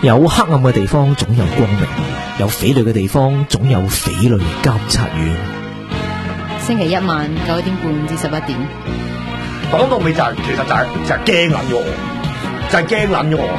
有黑暗嘅地方總有光明，有匪類嘅地方總有匪類監察院。 星期一晚9點半至11點。 講到尾就係、其實就係驚撚咗我，就係驚撚咗我。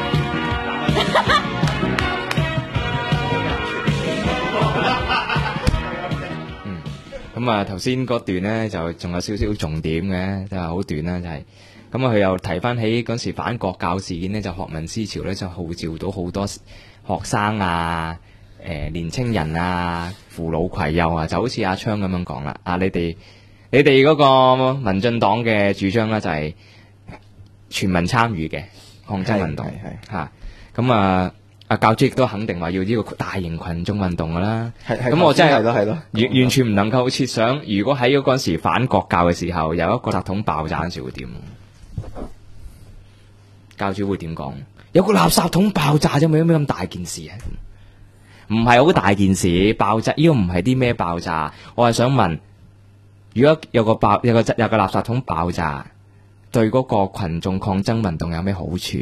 咁啊，頭先嗰段咧就仲有少少重點嘅，就係好短啦，就係咁啊。佢又提翻起嗰時反國教事件呢，就學民思潮咧就號召到好多學生啊、年青人啊、扶老攜幼啊，就好似阿昌咁樣講啦。啊，你哋嗰個民進黨嘅主張咧就係全民參與嘅抗爭運動嚇，咁啊。阿教主亦都肯定話要呢個大型群眾運動噶啦，咁我真係完全唔能夠設想，如果喺嗰陣時反國教嘅時候有一個垃圾桶爆炸嗰時會點？教主會點講？有個垃圾桶爆炸啫，有咩咁大件事啊？唔係好大件事，爆炸呢個唔係啲咩爆炸，我係想問，如果有個垃圾桶爆炸，對嗰個群眾抗爭運動有咩好處？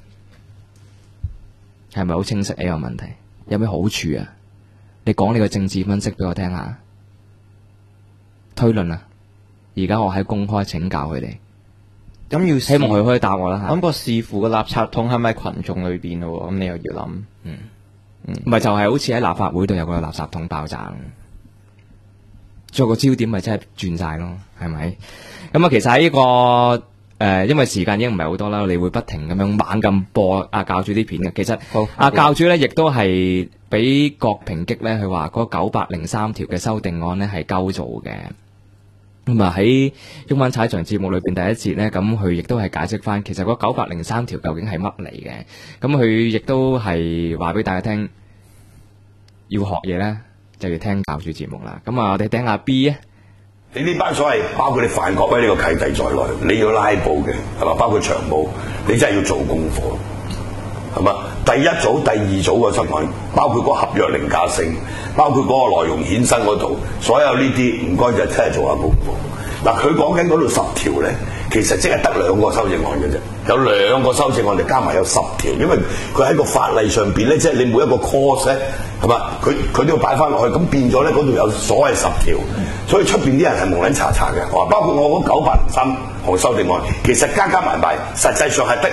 係咪好清晰呢個問題？有咩好處啊？你講你個政治分析俾我聽下，推論啊！而家我喺公開請教佢哋， 咁要希望佢可以答我啦。 咁個視乎個垃圾桶喺咪群眾裏邊咯，咁你又要諗， 唔係就係好似喺立法會度有個垃圾桶爆炸，做個焦點咪真係轉晒咯，係咪？咁啊，其實喺呢個。因為時間已經唔係好多啦，你會不停咁樣猛咁播阿教主啲片嘅。其實阿教主咧亦都係俾郭平擊咧，佢話嗰903條嘅修訂案咧係鳩做嘅。咁啊喺中文踩場節目裏邊第一節咧，咁佢亦都係解釋翻，其實嗰903條究竟係乜嚟嘅。咁佢亦都係話俾大家聽，要學嘢咧就要聽教主節目啦。咁啊，我哋聽下 B 啊。 你呢班所謂包括你范國威呢個契弟在內，你要拉布嘅係嘛？包括長毛，你真係要做功課係嘛？第一組、第二組個新聞，包括嗰個合約凌駕性，包括嗰個內容衍生嗰度，所有呢啲唔該就真係做下功課。嗱，佢講緊嗰度10條咧，其實即係得2個修正案嘅啫，有2個修正案，就加埋有10條，因為佢喺個法例上邊咧，即係你每一個 course 咧係嘛，佢都要擺翻落去，咁變咗咧嗰度有所謂10條。所以出邊啲人係蒙撚查查嘅，包括我嗰903項修正案，其實加埋，實際上係得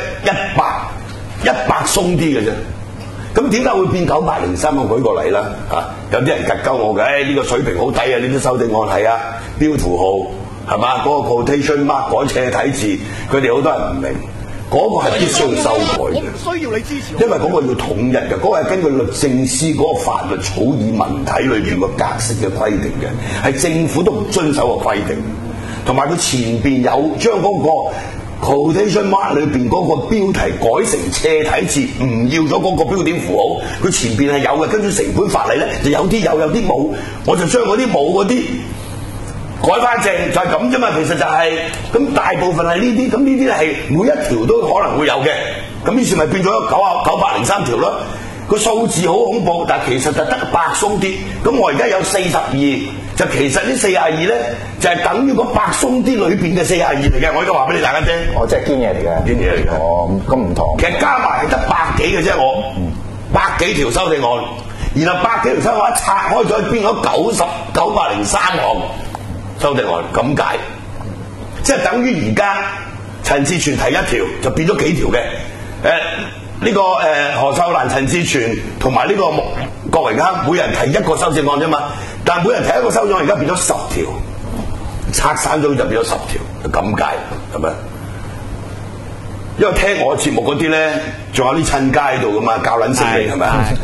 100鬆啲嘅啫。咁點解會變903？我舉個例啦，有啲人趌鳩我嘅，呢個水平好低啊！呢啲修正案係啊，標圖號係嘛，嗰個 quotation mark 改斜體字，佢哋好多人唔明。嗰個係必須要修改嘅， 需要你支持。 因為嗰個要統一嘅，嗰個係根據律政司嗰個法律草擬文體裏邊個格式嘅規定嘅，係政府都唔遵守個規定。同埋佢前邊有將嗰個 quotation mark 裏邊嗰個標題改成斜體字，唔要咗嗰個標點符號。佢前邊係有嘅，跟住成本法例咧就有啲有啲冇，我就將嗰啲冇嗰啲改翻正，就係咁啫嘛。其實就係咁，大部分係呢啲，咁呢啲係每一條都可能會有嘅。咁於是咪變咗903條咯。個數字好恐怖，但係其實就得100鬆啲。咁我而家有42，就其實呢42咧就係等於個100鬆啲裏邊嘅42嚟嘅。我而家話俾你大家聽， 哦，即係堅嘢嚟嘅， 堅嘢嚟嘅。 哦，咁唔同。 其實加埋係得100幾嘅啫，我100幾條修正案，然後100幾條修正案一拆開咗，變咗903項。修正案咁解，即係等於而家陳志全提一條就變咗幾條嘅。呢個何秀蘭、陳志全同埋呢個郭榮鏗，每人提一個修正案啫嘛。但係每人提一個修正案，而家變咗10條，拆散咗就變咗10條，咁解係咪？因為聽我節目嗰啲咧，仲有啲親家喺度噶嘛，教撚識你係咪？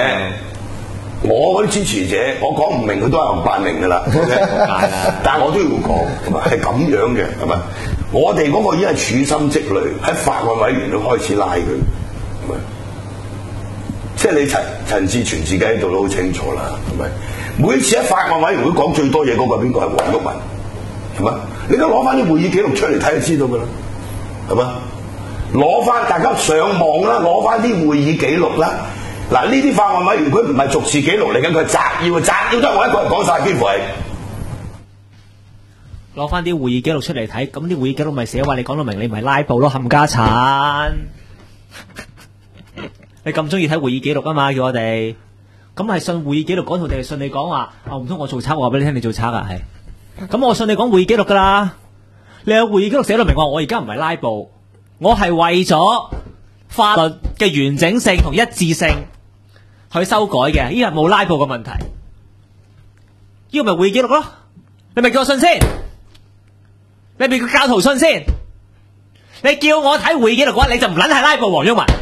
我嗰啲支持者，我講唔明佢都係用扮明噶啦，但係我都要講，係咁樣嘅，係咪？我哋嗰個已經係處心積慮喺法案委員都開始拉佢，係咪？即係你陳志全自己喺度都好清楚啦，係咪？每一次喺法案委員會講最多嘢嗰個邊個係黃毓民，係咪？你而家攞翻啲會議記錄出嚟睇就知道噶啦，係咪？攞翻大家上網啦，攞翻啲會議記錄啦。嗱，呢啲法案委員會唔係逐字記錄嚟緊，佢係摘要得我一個人講晒，幾乎係攞翻啲會議記錄出嚟睇，咁啲會議記錄咪寫話你講到明，你唔係拉布咯，冚家鏟。 你咁中意睇會議記錄啊嘛，叫我哋。咁係信會議記錄講，定係信你講話？唔通我做賊，我話俾你聽，你做賊啊？係。咁我信你講會議記錄噶啦。你有會議記錄寫到明話，我而家唔係拉布，我係為咗法律嘅完整性同一致性去修改嘅。呢個冇拉布嘅問題。呢個咪會議記錄咯。你咪叫我信先，你咪叫教徒信先。你叫我睇會議記錄嘅話，你就唔撚係拉布，黃毓民。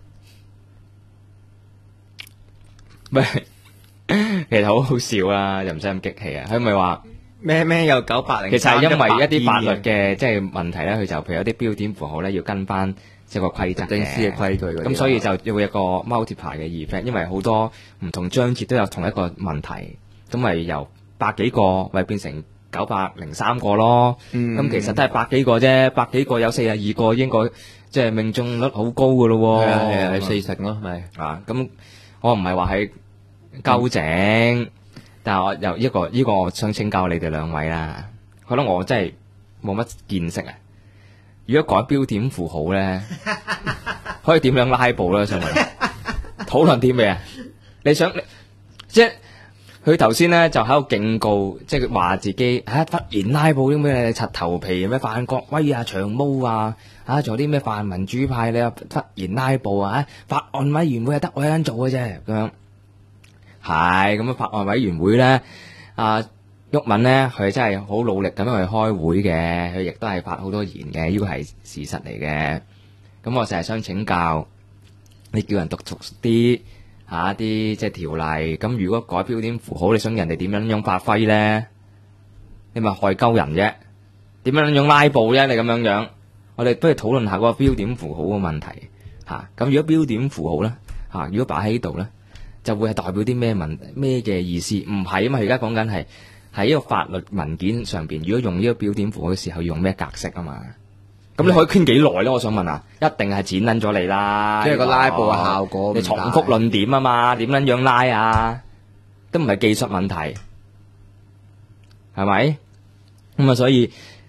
喂，其實好好笑啊，又唔使咁激氣啊。佢咪話咩有980， 其實係因為一啲法律嘅即係問題咧，佢就譬如有啲標點符號咧要跟翻即係個規則正式嘅規矩嗰啲， 咁所以就會有一個 multiply 嘅 effect， 因為好多唔同章節都有同一個問題，咁咪由百幾個咪變成903個咯。咁其實都係百幾個啫，百幾個有42個應該即係命中率好高噶咯。 係40%咯，咪啊咁我唔係話係糾正。但係我有呢個我想請教你哋兩位啦，覺得我真係冇乜見識啊！如果改標點符號咧，可以點樣拉布咧？想問討論啲咩啊？你想即係佢頭先咧就喺度警告，即係話自己忽然拉布啲咩柒頭皮咩范國威啊、長毛啊仲有啲咩泛民主派你忽然拉布啊？法案委員會係得我一人做嘅啫咁樣。係咁法案委員會咧，毓民咧佢真係好努力咁樣去開會嘅，佢亦都係發好多言嘅，呢個係事實嚟嘅。咁我成日想請教，你叫人讀熟啲啲即係條例。咁如果改標點符號，你想人哋點樣發揮咧？你咪害鳩人啫，點樣拉布啫？你咁樣，我哋不如討論下嗰個標點符號嘅問題嚇。咁如果標點符號咧如果擺喺呢度咧？就會係代表啲咩嘅意思？唔係啊嘛，而家講緊係喺呢個法律文件上邊，如果用呢個標點符號嘅時候，要用咩格式啊嘛？咁你可以傾幾耐咧？我想問啊，一定係剪撚咗你啦， 即係個拉布嘅效果。 你重複論點啊嘛？點撚樣拉啊？都唔係技術問題，係咪？咁啊，所以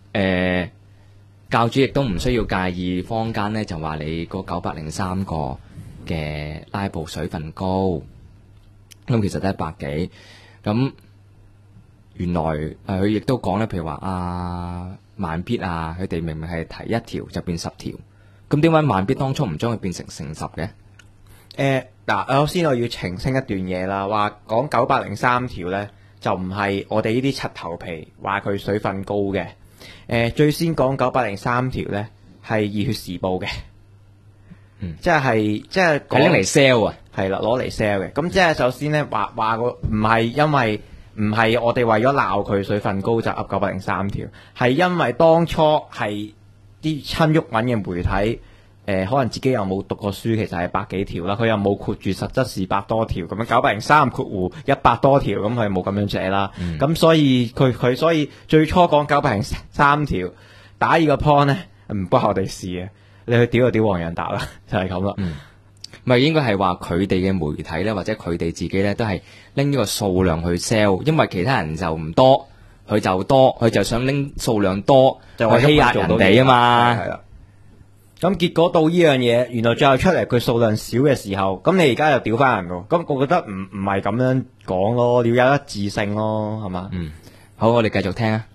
教主亦都唔需要介意坊間咧，就話你嗰903個嘅拉布水分高。咁其實都係100幾，咁原來佢亦都講咧，譬如話慢必佢哋明明係提1條就變10條，咁點解慢必當初唔將佢變成10嘅？ 首先我要澄清一段嘢啦，話講903條咧就唔係我哋呢啲柒頭皮話佢水分高嘅。最先講903條咧係熱血時報嘅。即係講拎嚟 sell 啊， 係啦，攞嚟 sell 嘅。咁即係首先咧話個唔係因為唔係我哋為咗鬧佢水分高就噏903條，係因為當初係啲親毓民嘅媒體可能自己又冇讀過書，其實係100幾條啦，佢又冇括住實質是100多條咁樣903括弧100多條，咁佢冇咁樣寫啦。咁所以佢所以最初講903條打呢個 point 咧唔關我哋事嘅。你去屌就屌黃洋達啦，就係咁啦。 咪應該係話佢哋嘅媒體咧，或者佢哋自己咧，都係拎呢個數量去 sell， 因為其他人就唔多，佢就多，佢就想拎數量多，就去欺壓人哋啊嘛。 係啦。咁結果到呢樣嘢，原來最後出嚟佢數量少嘅時候，咁你而家又屌翻人喎。咁我覺得唔係咁樣講咯，你要有一致性咯，係嘛？ 好，我哋繼續聽啊。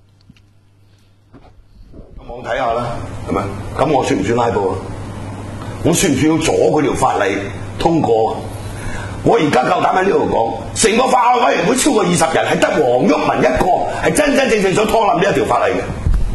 網睇下啦，係咪？咁我算唔算拉布啊？我算唔算要阻嗰條法例通過？我而家夠膽喺呢度講，成個法案委員會超過20人，係得黃毓民一個係真真正正想拖冧呢一條法例嘅。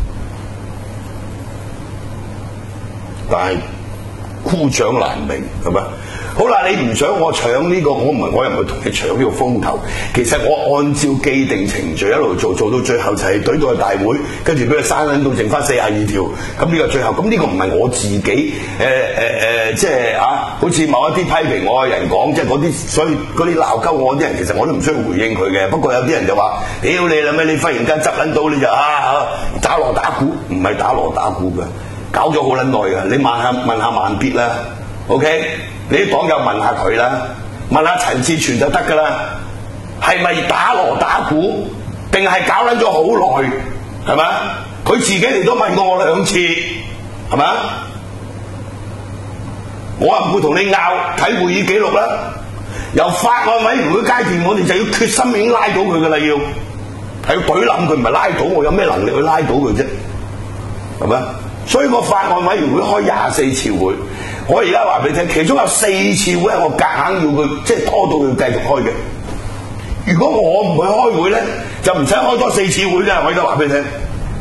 但係孤掌難鳴，係咪？好啦，你唔想我搶呢個，我又唔會同你搶呢個風頭。其實我按照既定程序一路做到最後就係懟到去大會，跟住俾佢刪撚到剩翻42條。咁呢個最後，咁呢個唔係我自己即係好似某一啲批評我嘅人講，即係嗰啲，所以嗰啲鬧鳩我啲人，其實我都唔需要回應佢嘅。不過有啲人就話：屌你啦咩？你忽然間執撚到你就打鑼打鼓，唔係打鑼打鼓嘅，搞咗好撚耐嘅。你問下慢必啦 ，OK？你啲黨友問下佢啦，問下陳志全就得噶啦，係咪打鑼打鼓，定係搞撚咗好耐，係咪？佢自己嚟都問過我2次，係咪？ 我唔會同你拗睇會議記錄啦。由法案委員會階段，我哋就要決心已經拉到佢噶啦，要係要懟冧佢，唔係拉到我有咩能力去拉到佢啫？係咪？所以個法案委員會開24次會，我而家話俾你聽，其中有4次會係我夾硬要佢，即係拖到佢繼續開嘅。如果我唔去開會咧，就唔使開多4次會嘅。我而家話俾你聽，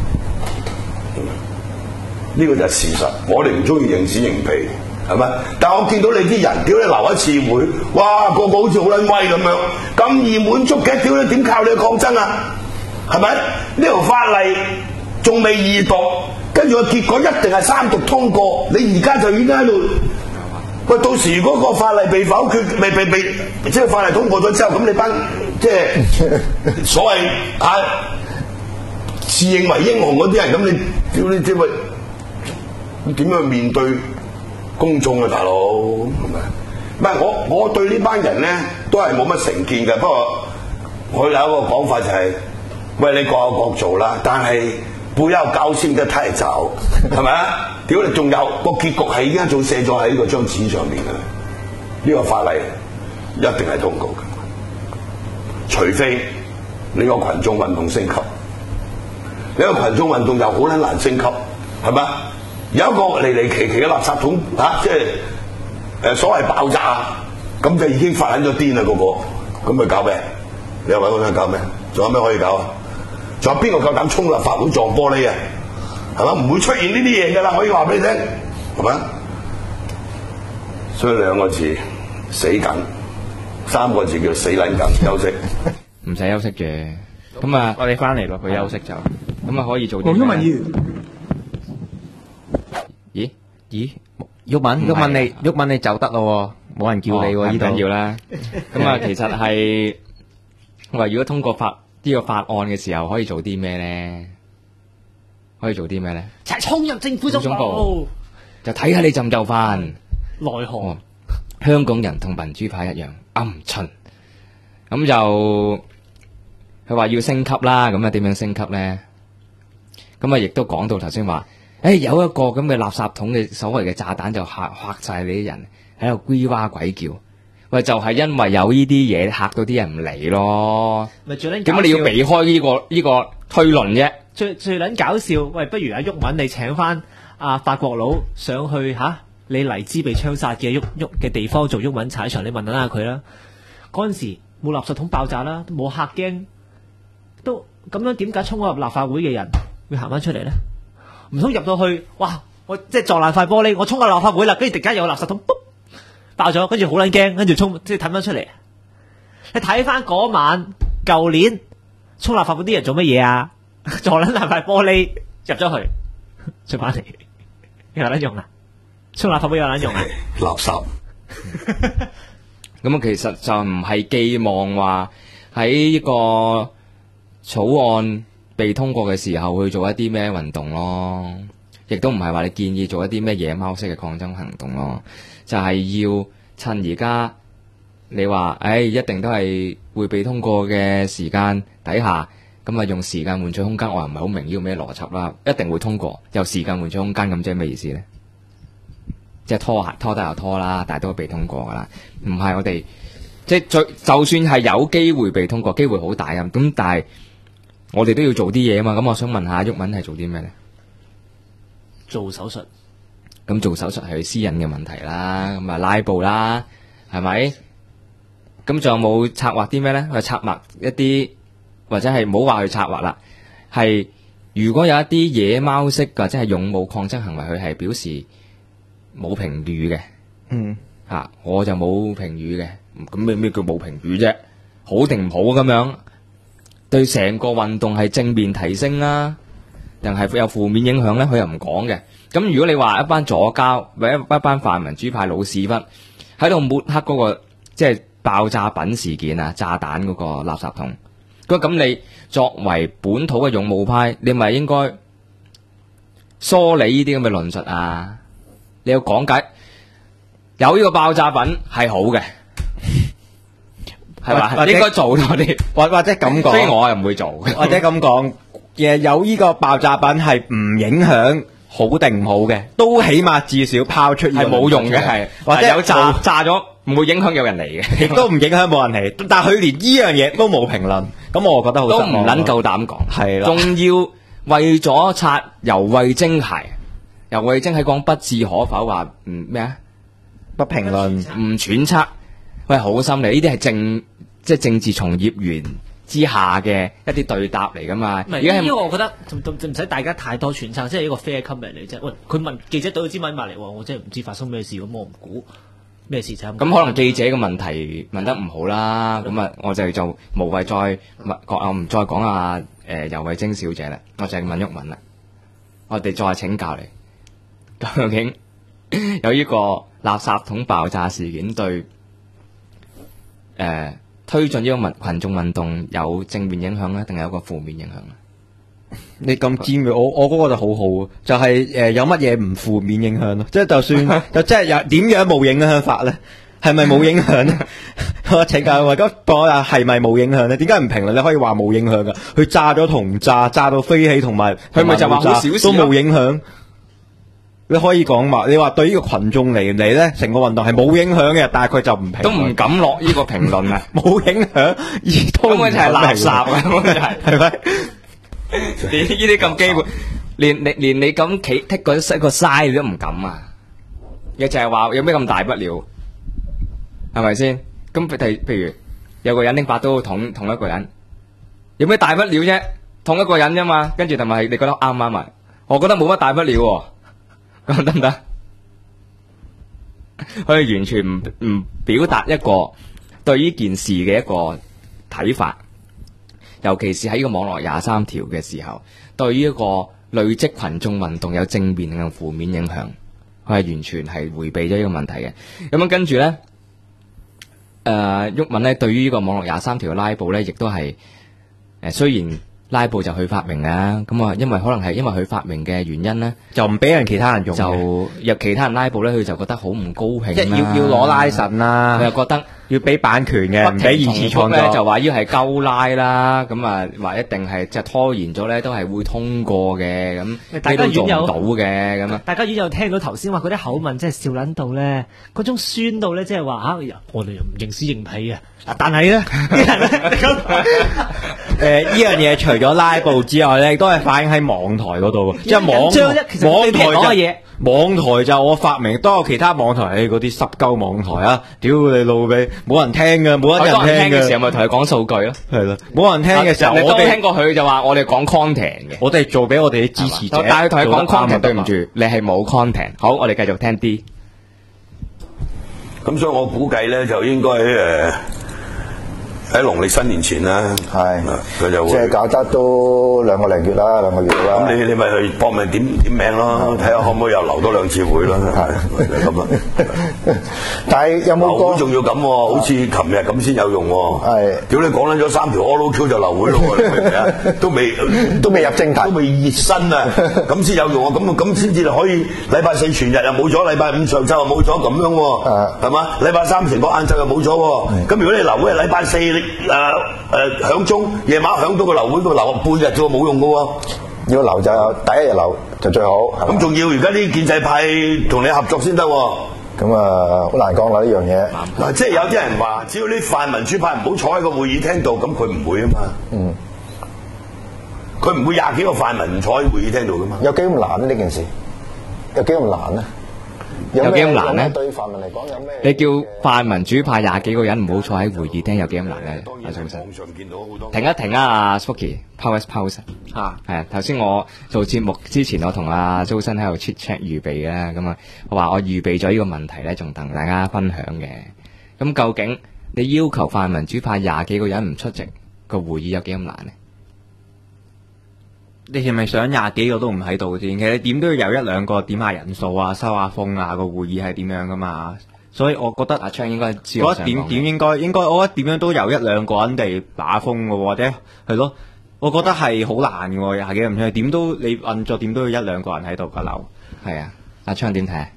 呢個就係事實。我哋唔中意認紙認皮。係咪？但係我見到你啲人，屌你留一次會，哇個個好似好撚威咁樣，咁易滿足嘅，屌你點靠你去抗爭啊？係咪？呢條法例仲未二讀，跟住個結果一定係3讀通過，你而家就已經喺度，喂，到時如果個法例被否決，被即係法例通過咗之後，咁你班即係所謂自認為英雄嗰啲人，咁你屌你即係你點樣去面對公眾啊，大佬係咪？唔係我對呢班人咧都係冇乜成見嘅。不過我有一個講法就係、是，喂，你各有各做啦，但係不要高興得太早，係咪啊？屌你仲有個結局係已經早寫咗喺呢個張紙上面嘅，呢、這個法例一定係通過嘅，除非你個群眾運動升級，你個群眾運動又好撚難升級，係咪？有一個離奇嘅垃圾桶即係所謂爆炸，咁就已經發緊咗癲啦嗰個，咁佢搞咩？你又揾我想搞咩？仲有咩可以搞啊？仲有邊個夠膽衝立法會撞玻璃啊？係嘛？唔會出現呢啲嘢㗎啦，可以話俾你聽，係嘛？所以2個字死緊，3個字叫死撚緊，休息。 唔使休息嘅，咁啊， 我哋翻嚟咯，佢休息就咁啊，可以做啲咩？ 黃毓民議員。 咦，毓民你走得咯，冇人叫你喎，呢度唔緊要啦。咁啊，其實係話如果通過呢個法案嘅時候，可以做啲咩咧？ 就係衝入政府總總部部，就睇下你就唔就範。 內行。 香港人同民主派一樣鵪鶉。咁就佢話要升級啦，咁啊點樣升級咧？咁啊亦都講到頭先話。有一個咁嘅垃圾桶嘅所謂嘅炸彈就嚇晒你啲人喺度呱哇鬼叫，喂就係因為有呢啲嘢嚇到啲人唔嚟咯。 咪最撚點解你要避開呢個推論啫？ 最撚搞笑，喂，不如阿毓民你請翻阿法國佬上去你黎姿被槍殺嘅喐嘅地方做毓民踩場，你問下佢啦。嗰陣時冇垃圾桶爆炸啦，冇客驚，都咁樣點解衝入立法會嘅人會行翻出嚟咧？唔通入到去，哇！我即係撞爛塊玻璃，我衝入立法會啦，跟住突然間有個垃圾桶，卜爆咗，跟住好撚驚，跟住衝即係褪翻出嚟。你睇翻嗰晚，舊年衝立法會啲人做乜嘢啊？撞爛塊玻璃入咗去，出翻嚟有撚用啊？衝立法會有撚用啊？ 垃圾。 咁啊，其實就唔係寄望話喺呢個草案被通過嘅時候去做一啲咩運動咯，亦都唔係話你建議做一啲咩野貓式嘅抗爭行動咯，就係要趁而家你話，一定都係會被通過嘅時間底下，咁啊用時間換取空間，我又唔係好明呢個咩邏輯啦，一定會通過，由時間換取空間，咁即係咩意思呢？即係拖得又拖啦，但係都會被通過噶啦，唔係我哋即係就算係有機會被通過，機會好大啊，咁但係我哋都要做啲嘢啊嘛，咁我想問下毓民係做啲咩咧？ 做手術。 咁做手術係佢私隱嘅問題啦，咁啊拉布啦，係咪？咁仲有冇策劃啲咩咧？去策劃一啲，或者係唔好話去策劃啦，係如果有一啲野貓式或者係勇武抗爭行為，佢係表示冇評語嘅，我就冇評語嘅，咁咩叫冇評語啫？好定唔好咁樣？對成個運動係正面提升啦，定係有負面影響咧？佢又唔講嘅。咁如果你話一班左膠或者一班泛民主派老屎忽喺度抹黑嗰個即係爆炸品事件啊，炸彈嗰個垃圾桶，咁你作為本土嘅勇武派，你咪應該梳理呢啲咁嘅論述啊？你要講解有呢個爆炸品係好嘅。係嘛？應該做多啲， 或者咁講， 所以我又唔會做。 或者咁講，有呢個爆炸品係唔影響好定唔好嘅，都起碼至少拋出係冇用嘅，係或者有炸咗，唔會影響有人嚟嘅， 亦都唔影響冇人嚟。但係佢連呢樣嘢都冇評論，咁我覺得好失都望唔撚夠膽講， 係啦， 仲要為咗擦游蕙禎鞋，游蕙禎係講不置可否話咩啊？ 不評論。 唔揣測，喂，好心理，呢啲係即係政治從業員之下嘅一啲對答嚟噶嘛。 唔係，呢個我覺得唔使大家太多揣測，即係一個 fair comment 嚟啫。喂，佢問記者隊支咪埋嚟喎，我真係唔知發生咩事，咁我唔估咩事啫。 咁可能記者嘅問題問得唔好啦，咁啊，我就無謂再我唔再講啊游蕙禎小姐啦，我就係問毓民啦，我哋再請教你，究竟有呢個垃圾桶爆炸事件對推進呢個群眾運動有正面影響咧，定係有個負面影響咧？ 你咁尖嘅，我嗰個就好好，就係有乜嘢唔負面影響咯？即係就算就即係有點樣冇影響法咧？係咪冇影響咧？我請教我咁我話係咪冇影響咧？點解唔評論？你可以話冇影響噶，佢炸咗同唔炸到飛起，同埋佢咪就話好少事都冇影響。你可以講話，你話對呢個群眾嚟咧，成個運動係冇影響嘅，但係佢就唔評論， 都唔敢落呢個評論啊！ 冇影響， 根本就係垃圾啊！根本就係咪？ 你呢啲咁基本，連你咁企剔嗰一個嘥你都唔敢啊！亦就係話有咩咁大不了，係咪先？咁譬如有個人拎把刀捅一個人，有咩大不了啫？捅一個人啫嘛，跟住同埋你覺得啱唔啱啊？我覺得冇乜大不了喎。咁得唔得？佢完全唔表達一個對呢件事嘅一個睇法，尤其是喺呢個網絡23條嘅時候，對於一個累積群眾運動有正面定係負面影響，佢係完全係迴避咗呢個問題嘅。咁樣跟住咧，毓民咧對於呢個網絡23條嘅拉布咧，亦都係雖然拉布就佢發明嘅，咁啊，因為可能係因為佢發明嘅原因咧， 就唔俾人其他人用， 就入其他人拉布咧，佢就覺得好唔高興啦， 即係要攞拉神啦， 佢又覺得要俾版權嘅，唔俾二次創作， 就話要係鳩拉啦，咁啊話一定係即係拖延咗咧，都係會通過嘅，咁你都做唔到嘅，咁啊， 大家院友聽到頭先話嗰啲口吻，真係笑撚到咧，嗰種酸到咧，即係話嚇，我哋又唔認屎認屁啊！但係咧， 呢樣嘢除咗拉布之外咧，都係反映喺網台嗰度，即係網台就我發明，都有其他網台，嗰啲濕鳩網台啊，屌你老味，冇人聽嘅，冇人聽嘅時候咪同佢講數據咯， 係咯，冇人聽嘅時候， 我哋聽過佢就話我哋講 content 嘅， 我哋做俾我哋啲支持者， 但係同佢講 content，對唔住，你係冇 content。好，我哋繼續聽啲。 咁所以我估計咧就應該喺農曆新年前啦， 係佢就會即係搞得都2個零月啦，2個月啦。 咁你咪去搏命點名咯，睇下可唔可以又留多2次會咯，係咁啊！ 但係有冇會仲要咁喎？好似琴日咁先有用喎。 係， 屌你講緊咗3條 All Q 就留會咯，你明唔明啊？都未入正題，都未熱身啊，咁先有用啊！咁先至可以禮拜4全日又冇咗，禮拜5上晝又冇咗，咁樣喎，係嘛？禮拜3成個晏晝又冇咗喎，咁如果你留會係禮拜4響鐘，夜晚響到個流會，個留半日啫喎，冇用噶喎。 要留就第一日留就最好。 咁仲要而家啲建制派同你合作先得喎。 咁好難講啦呢樣嘢。 嗱，即係有啲人話，只要啲泛民主派唔好坐喺個會議廳度，咁佢唔會啊嘛。嗯。佢唔會20幾個泛民唔坐喺會議廳度噶嘛。 有幾咁難呢件事？有幾咁難呢？ 有幾咁難咧？ 對泛民嚟講有咩？ 你叫泛民主派20幾個人唔好坐喺會議廳，有幾咁難咧？ 當然喺網上見到好多。 停一停啊，阿 Spooky，pause 嚇，係啊！頭先我做節目之前，我同阿周生喺度 chat 預備嘅，咁啊，我話我預備咗呢個問題咧，仲同大家分享嘅。咁究竟你要求泛民主派20幾個人唔出席個會議有幾咁難咧？ 你係咪想20幾個都唔喺度先？其實點都要有1兩個點下人數啊、收下風啊，個會議係點樣噶嘛？所以我覺得阿昌應該知嗰點應該，我覺得點樣都有1兩個人哋把風嘅，或者係咯，我覺得係好難嘅，20幾人唔出，點都你運作點都要1兩個人喺度噶樓。 係啊，阿昌點睇啊？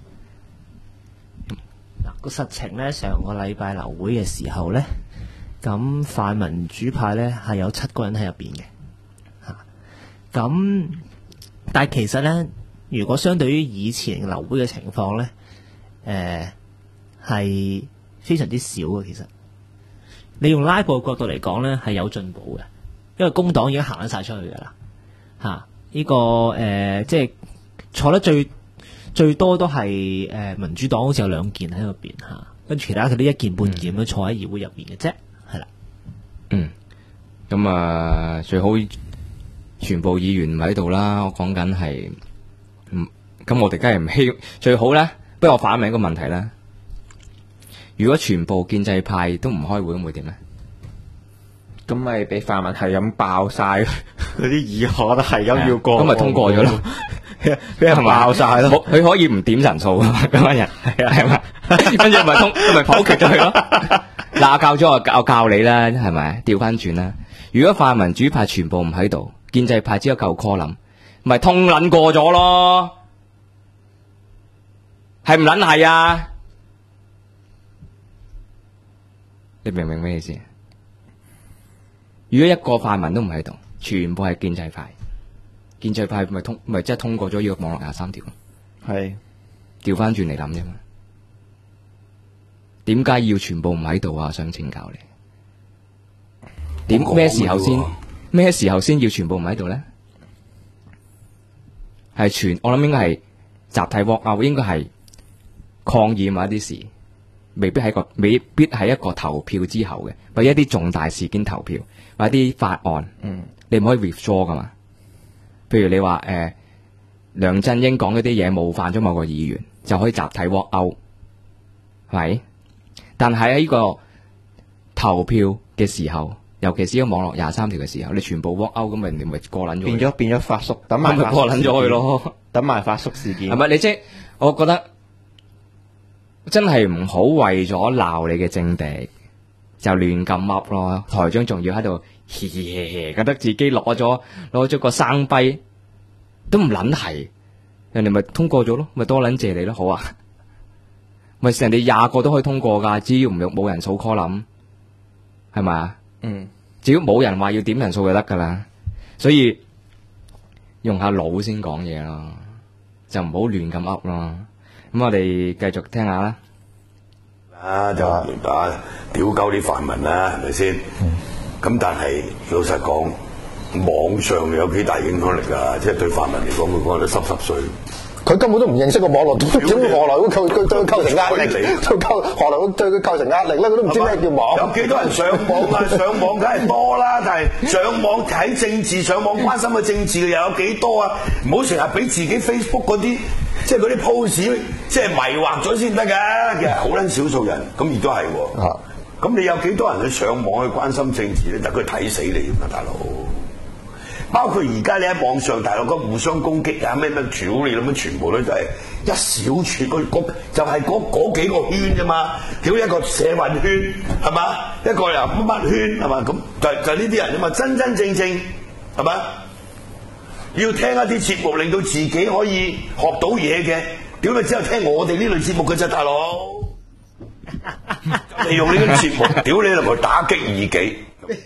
嗱，個實情咧，上個禮拜流會嘅時候咧，咁泛民主派咧係有7個人喺入邊嘅。咁，但係其實咧， 如果相對於以前流會嘅情況咧，係非常之少嘅。其實你用拉布嘅角度嚟講咧，係有進步嘅，因為工黨已經行得晒出去㗎啦。呢個即係坐得最多都係民主黨好似有2件喺嗰邊跟住其他佢啲1件半件咁坐喺議會入邊嘅啫，係啦。 咁啊，最好全部議員唔喺度啦。我講緊係，咁我哋梗係唔希最好咧。不過我反問一個問題啦，如果全部建制派都唔開會，咁會點咧？咁咪俾泛民係咁爆晒嗰啲議案，係咁要過， 咁咪通過咗咯。 俾人爆晒咯， 佢可以唔點人數咁班人，係嘛？跟住咪否決咗佢咯。嗱，我教咗我教你啦，係咪？調翻轉啦，如果泛民主派全部唔喺度，建制派只有夠 call 諗，咪通撚過咗咯？係唔撚係啊？你明唔明咩意思？如果一個泛民都唔喺度，全部係建制派。建制派咪即係通過咗呢個網絡23條咯，係調翻轉嚟諗啫嘛？點解要全部唔喺度啊？想請教你，咩時候先要全部唔喺度咧？係我諗應該係集體 walk out，應該係抗議某一啲事，未必係一個投票之後嘅，或者一啲重大事件投票，或者啲法案，你唔可以 withdraw 噶嘛？譬如你話梁振英講嗰啲嘢冒犯咗某個議員，就可以集體 walk out，係咪？但係喺呢個投票嘅時候，尤其是呢個網絡23條嘅時候，你全部 walk out 咁，人哋咪過撚咗，變咗發叔，等埋過撚咗去咯，等埋發叔事件，係咪？你即係我覺得真係唔好為咗鬧你嘅政敵就亂咁噏咯。台長仲要喺度嘻嘻嘻嘻，覺得自己攞咗個生坯，都唔撚係，人哋咪通過咗咯，咪多撚謝你咯，好啊？咪人哋20個都可以通過噶，只要冇人數 call 諗，係咪啊？只要冇人話要點人數就得噶啦，所以用下腦先講嘢咯，就唔好亂咁噏咯。咁我哋繼續聽下啦。 就屌鳩啲泛民啦，係咪先？咁但係老實講，網上有幾大影響力啊？即係對泛民嚟講，佢講得濕碎。 佢根本都唔認識個網絡，點何來會對佢構成壓力？何來會對佢構成壓力咧？佢都唔知咩叫網。 有幾多人上網啊？上網梗係多啦，但係上網睇政治、上網關心嘅政治嘅又有幾多啊？唔好成日俾自己 Facebook 嗰啲，即係嗰啲 post， 即係迷惑咗先得㗎。其實好撚少數人，咁亦都係喎。咁你有幾多人去上網去關心政治咧？等佢睇死你啊，大佬！包括而家你喺網上大陸嗰互相攻擊啊，咩屌你咁樣，全部都係一小撮，就係嗰幾個圈啫嘛。屌一個社運圈係嘛，一個又乜乜圈係嘛，咁就呢啲人啫嘛。真真正正係嘛，要聽一啲節目令到自己可以學到嘢嘅。屌你只有聽我哋呢類節目嘅啫，大佬。你用呢個節目，屌你嚟打擊異己。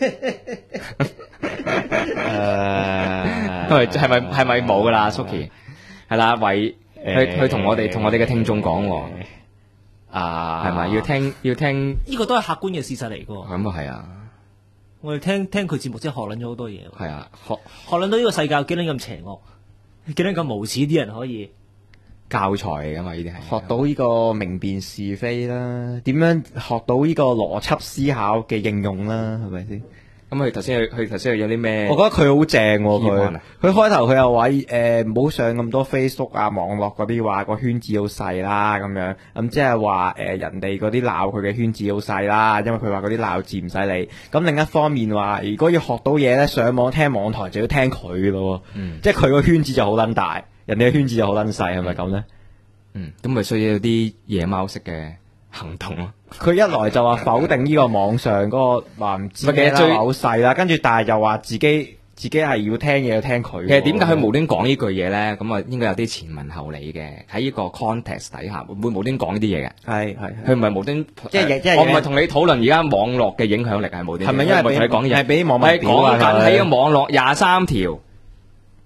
係咪冇噶啦，Suki 係啦，佢同我哋嘅聽眾講，係咪要聽？ 呢個都係客觀嘅事實嚟噶。 咁啊係啊， 我哋聽佢節目真係學捻咗好多嘢。 係啊， 學捻到呢個世界有幾捻咁邪惡，幾捻咁無恥，啲人可以教材嚟噶嘛？呢啲係學到呢個明辨是非啦，點樣學到呢個邏輯思考嘅應用啦，係咪先？ 咁佢頭先有啲咩？ 我覺得佢好正喎，佢開頭佢又話唔好上咁多 Facebook 啊網絡嗰啲，話個圈子好細啦咁樣，咁即係話人哋嗰啲鬧佢嘅圈子好細啦，因為佢話嗰啲鬧字唔使理。咁另一方面話，如果要學到嘢咧，上網聽網台就要聽佢咯，即係佢個圈子就好撚大，人哋嘅圈子就好撚細，係咪咁咧？ 咁咪需要啲野貓式嘅行動咯。 佢一來就話否定呢個網上嗰個話唔知咩啦，好細啦，跟住但係又話自己係要聽嘢要聽佢。 其實點解佢無端講呢句嘢咧？咁啊應該有啲前文後理嘅，喺呢個 context 底下會無端講呢啲嘢嘅。係佢唔係無端，即係我唔係同你討論而家網絡嘅影響力係無端。係咪因為同你講嘢？係俾網民表啊？係講緊喺個網絡23條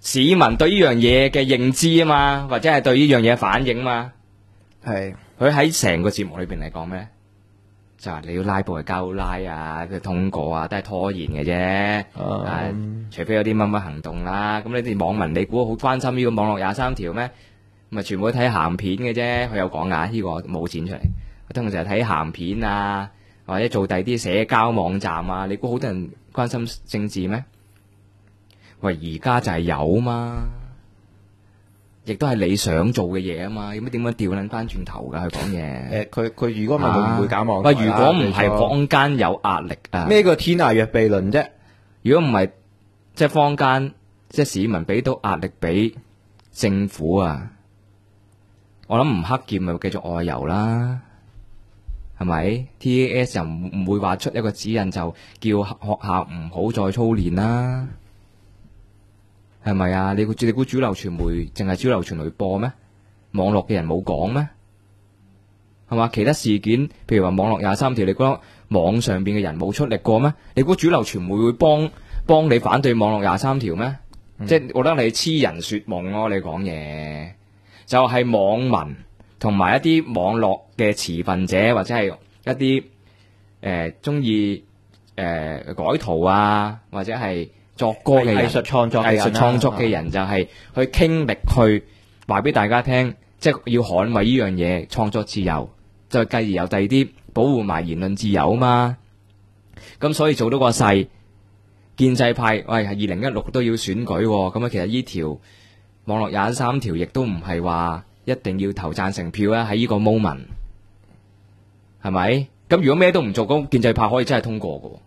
市民對呢樣嘢嘅認知啊嘛，或者係對呢樣嘢反應嘛。 係佢喺成個節目裏邊嚟講咩？就係你要拉布係交拉啊，佢通過啊，都係拖延嘅啫。除非有啲乜乜行動啦。咁你哋網民，你估好關心呢個網絡23條咩？咪全部都睇鹹片嘅啫。佢有講㗎，呢個冇剪出嚟。佢通常就係睇鹹片啊，或者做第啲社交網站啊。你估好多人關心政治咩？喂，而家就係有嘛，亦都係你想做嘅嘢啊嘛。有乜點樣調撚翻轉頭㗎？佢講嘢。 佢如果唔係會唔會搞網台喂，如果唔係坊間有壓力啊， 咩叫天涯若比鄰啫？ 如果唔係，即係坊間即係市民俾到壓力俾政府啊，我諗吳克儉咪繼續外遊啦，係咪 ？TAS 又唔會話出一個指引就叫學校唔好再操練啦，係咪啊？你估主流傳媒淨係主流傳媒播咩？網絡嘅人冇講咩？係嘛？其他事件，譬如話網絡23條，你覺得網上邊嘅人冇出力過咩？你估主流傳媒會幫你反對網絡23條咩？即係我覺得你痴人說夢咯！你講嘢就係網民同埋一啲網絡嘅持份者，或者係一啲中意改圖啊，或者係作歌嘅人、 藝術創作嘅人，就係去傾力去話俾大家聽，即係要捍衞呢樣嘢創作自由，就繼而有第二啲保護埋言論自由啊嘛。咁所以做到個勢，建制派喂係2016都要選舉喎，咁啊其實呢條網絡23條亦都唔係話一定要投贊成票啊，喺呢個 moment 係咪？咁如果咩都唔做，咁建制派可以真係通過嘅，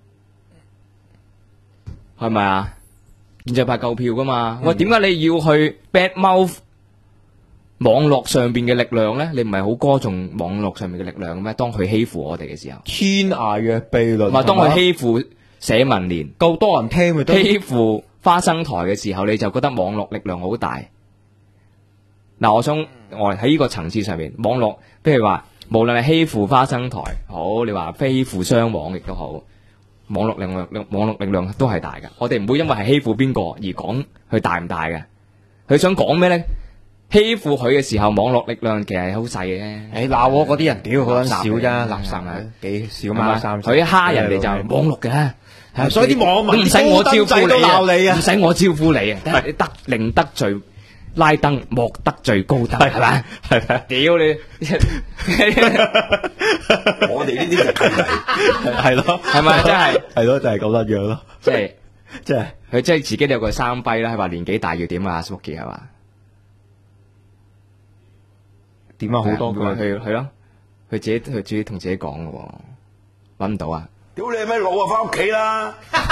係咪啊？建制派夠票噶嘛？喂，點解你要去 bad mouth 網絡上邊嘅力量咧？你唔係好歌頌網絡上面嘅力量咩？當佢欺負我哋嘅時候， 天涯若比鄰， 唔係當佢欺負社民連， 夠多人聽咪得？ 欺負花生台嘅時候，你就覺得網絡力量好大。嗱，我喺呢個層次上面，網絡譬如話，無論係欺負花生台好，你話非負雙網亦都好，網絡力量都係大嘅。我哋唔會因為係欺負邊個而講佢大唔大嘅。佢想講咩咧？欺負佢嘅時候，網絡力量其實係好細嘅。 鬧我嗰啲人屌好撚少啫， 垃圾啊， 幾少嘛三。 佢蝦人哋就係網絡嘅， 所以啲網民唔使我招呼都鬧你啊， 唔使我招呼你啊，寧得罪拉登，莫得罪高登，係咪？係咪？屌你！ 我哋呢啲就契弟， 係咯， 係咪？真係係咯，就係咁樣樣咯。 即係佢即係自己都有個生跛啦，係話年紀大要點啊 Suki 係嘛？ 點啊？好多句係咯，佢自己同自己講嘅喎，搵唔到啊！ 屌你咩老啊，翻屋企啦！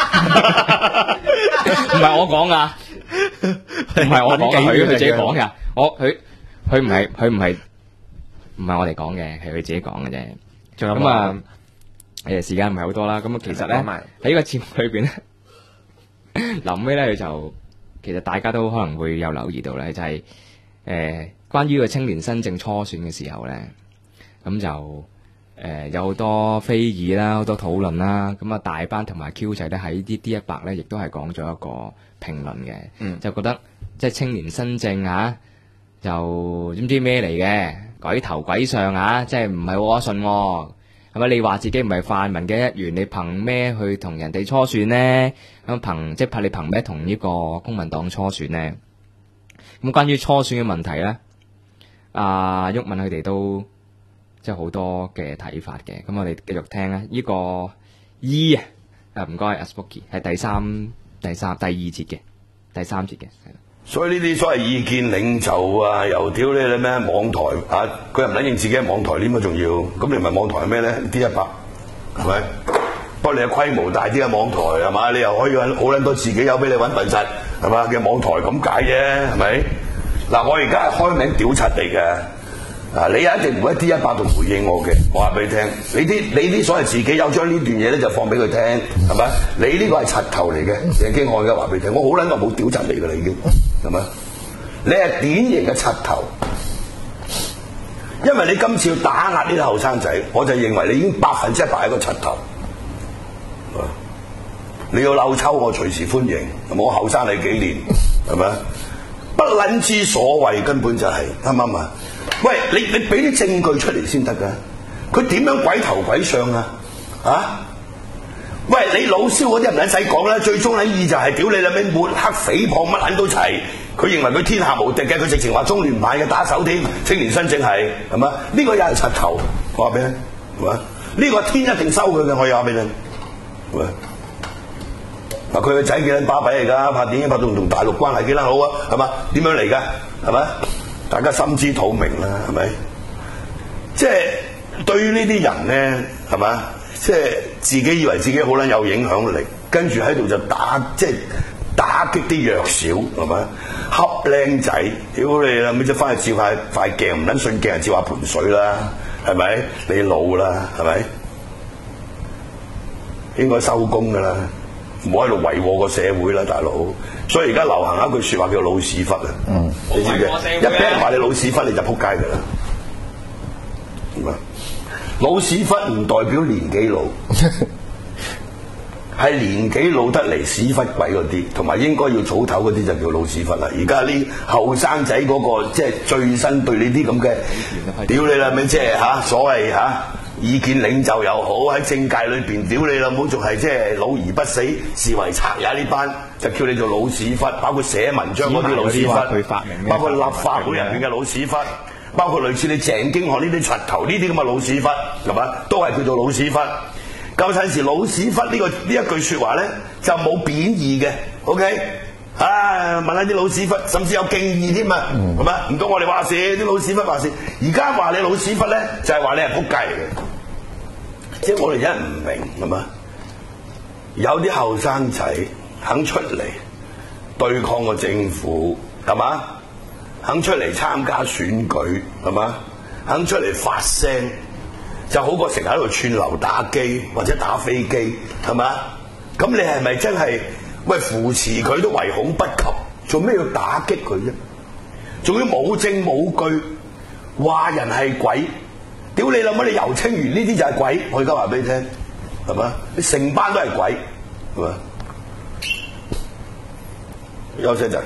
唔係我講噶，唔係我講，佢自己講噶。佢唔係我哋講嘅，係佢自己講嘅啫。 仲有咁啊，時間唔係好多啦。咁啊，其實咧喺呢個節目裏邊咧，臨尾咧佢就其實大家都可能會有留意到咧，就係關於個青年新政初選嘅時候咧，咁就有好多非議啦，好多討論啦。咁啊，大班同埋 Q 仔咧喺啲 D100咧，亦都係講咗一個評論嘅，就覺得即係青年新政啊，就唔知咩嚟嘅，鬼頭鬼相啊，即係唔係我信喎，係咪？你話自己唔係泛民嘅一員，你憑咩去同人哋初選呢？咁即係你憑咩同呢個公民黨初選呢？咁關於初選嘅問題咧，毓民佢哋都即係好多嘅睇法嘅。咁我哋繼續聽啊，呢個 E 啊，唔該阿 Spooky 係第二節嘅第三節嘅，係啦。 所以呢啲所謂意見領袖啊，又屌你咩網台啊，佢又唔撚認自己係網台添啊，仲要咁你唔係網台係咩咧？D100係咪？不過你嘅規模大啲嘅網台係嘛？你又可以揾好撚多自己有俾你揾笨實係嘛嘅網台咁解啫，係咪？嗱，我而家係開名屌柒嚟嘅。啊！你一定唔會喺 D100度回應我嘅，我話俾你聽。你啲所謂自己有將呢段嘢咧，就放俾佢聽，係咪？你呢個係柒頭嚟嘅，鄭經翰嘅話俾你聽。我好撚耐冇屌柒你㗎啦，已經係咪？你係典型嘅柒頭，因為你今次要打壓呢啲後生仔，我就認為你已經100%係一個柒頭。 你要鬧抽我隨時歡迎，我後生你幾年係咪？不撚之所謂根本就係啱唔啱啊？喂，你俾啲證據出嚟先得㗎，佢點樣鬼頭鬼相啊？啊！喂，你老蕭嗰啲唔撚使講啦，最終撚意就係屌你老味抹黑誹謗乜撚都齊，佢認為佢天下無敵嘅，佢直情話中聯辦嘅打手添，青年新政係嘛？呢個又係柒頭，我話俾你係嘛？呢個天一定收佢嘅，我又話俾你係嘛？嗱，佢個仔幾撚巴閉嚟㗎？拍電影拍到同大陸關係幾撚好啊？係嘛？點樣嚟㗎？係咪？大家心知肚明啦，係咪？即係對於呢啲人咧，係嘛？即係自己以為自己好撚有影響力，跟住喺度就打擊啲弱小，係咪？恰靚仔，屌你啦！咪即係翻去照塊鏡，唔撚信鏡，照下盆水啦，係咪？你老啦，係咪？應該收工㗎啦，唔好喺度為禍個社會啦，大佬。所以而家流行一句説話叫老屎忽啊！你知唔知？一俾人話你老屎忽，你就撲街㗎啦。係嘛？老屎忽唔代表年紀老，係年紀老得嚟屎忽鬼嗰啲，同埋應該要早唞嗰啲就叫老屎忽啦。而家呢後生仔嗰個即係最新對你啲咁嘅，屌你啦咩？即係所謂意見領袖又好，喺政界裏邊屌你啦，唔好仲係即係老而不死，視為賊也呢班，就叫你做老屎忽，包括寫文章嗰啲老屎忽，包括立法會入邊嘅老屎忽。包括類似你鄭經翰呢啲柒頭呢啲咁嘅老屎忽，係嘛？都係叫做老屎忽。舊陣時老屎忽呢一句説話咧，就冇貶義嘅 ，OK？ 問下啲老屎忽，甚至有敬意添啊，係咪？唔通我哋話事，啲老屎忽話事。而家話你老屎忽咧，就係話你係撲街嚟嘅。即係我哋真係唔明，係嘛？有啲後生仔肯出嚟對抗個政府，係嘛？肯出嚟參加選舉，係嘛？肯出嚟發聲，就好過成日喺度串流打機或者打飛機，係嘛？咁你係咪真係扶持佢都唯恐不及？做咩要打擊佢啫？仲要冇證冇據，話人係鬼，屌你老母！你游清源呢啲就係鬼，我而家話俾你聽，係嘛？你成班都係鬼，係嘛？休息陣。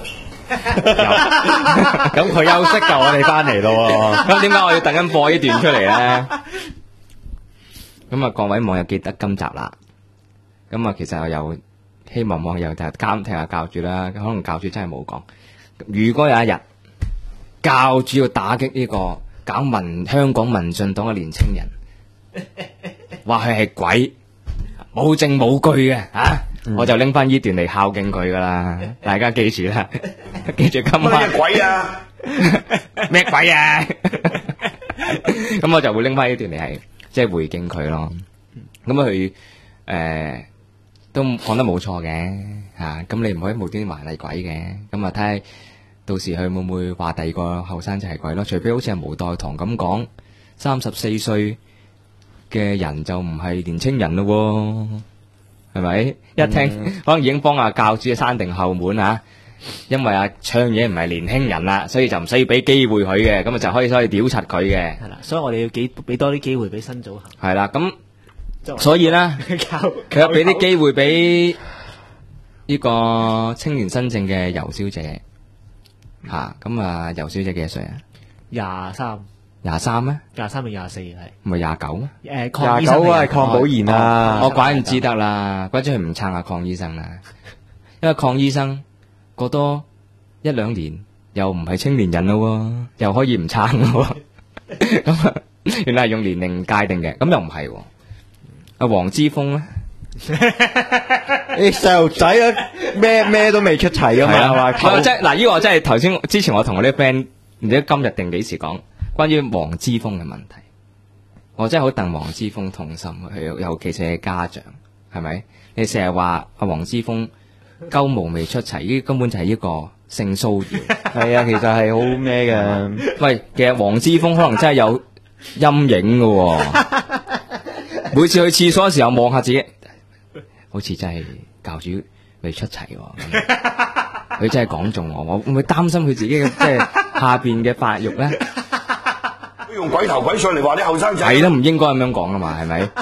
咁佢休息就我哋翻嚟咯喎。 咁點解我要突然播呢段出嚟咧？咁啊，各位網友記得今集啦。咁啊，其實我又希望網友就監聽下教主啦。可能教主真係冇講。如果有一日教主要打擊呢個搞香港民進黨嘅年青人，話佢係鬼，冇證冇據嘅我就拎翻呢段嚟孝敬佢噶啦，大家記住啦，記住今晚咩鬼啊？ 咩鬼啊？咁我就會拎翻呢段嚟係即係回敬佢咯。咁佢都講得冇錯嘅嚇，咁你唔可以無端端埋嚟鬼嘅。咁啊睇下到時佢會唔會話第二個後生仔係鬼咯？除非好似係無代堂咁講，34歲嘅人就唔係年青人咯喎。係咪？一聽可能已經幫阿教主閂定後門啊！因為唱嘢唔係年輕人啦，所以就唔使要俾機會佢嘅，咁啊就可以屌柒佢嘅。 係啦，所以我哋要俾多啲機會俾新組合。 係啦，咁所以咧，佢有俾啲機會俾呢個青年新政嘅游小姐嚇。咁啊，游小姐幾多歲啊 ？23。 23咩 ？23定24係？ 唔係29咩 ？29係鄺寶賢啊！ 我怪唔知得啦，怪之佢唔撐下鄺醫生啦，因為鄺醫生過多1-2年又唔係青年人咯，又可以唔撐咯。咁原來係用年齡界定嘅，咁又唔係。阿黃之鋒咧， 你細路仔啊，咩都未出齊啊嘛，係嘛？ 即係嗱，呢個真係之前我同我啲 friend 唔知今日定幾時講。關於黃之鋒嘅問題，我真係好戥黃之鋒痛心，尤其是係家長，係咪？你成日話阿黃之鋒鳩毛未出齊，呢根本就係一個性騷擾。 係啊，其實係好咩嘅。 喂，其實黃之鋒可能真係有陰影嘅，每次去廁所嘅時候望下自己，好似真係教主未出齊。佢真係講中我會唔會擔心佢自己嘅即係下邊嘅發育咧？ 用鬼頭鬼上嚟話啲後生仔， 係都唔應該咁樣講噶嘛，係咪？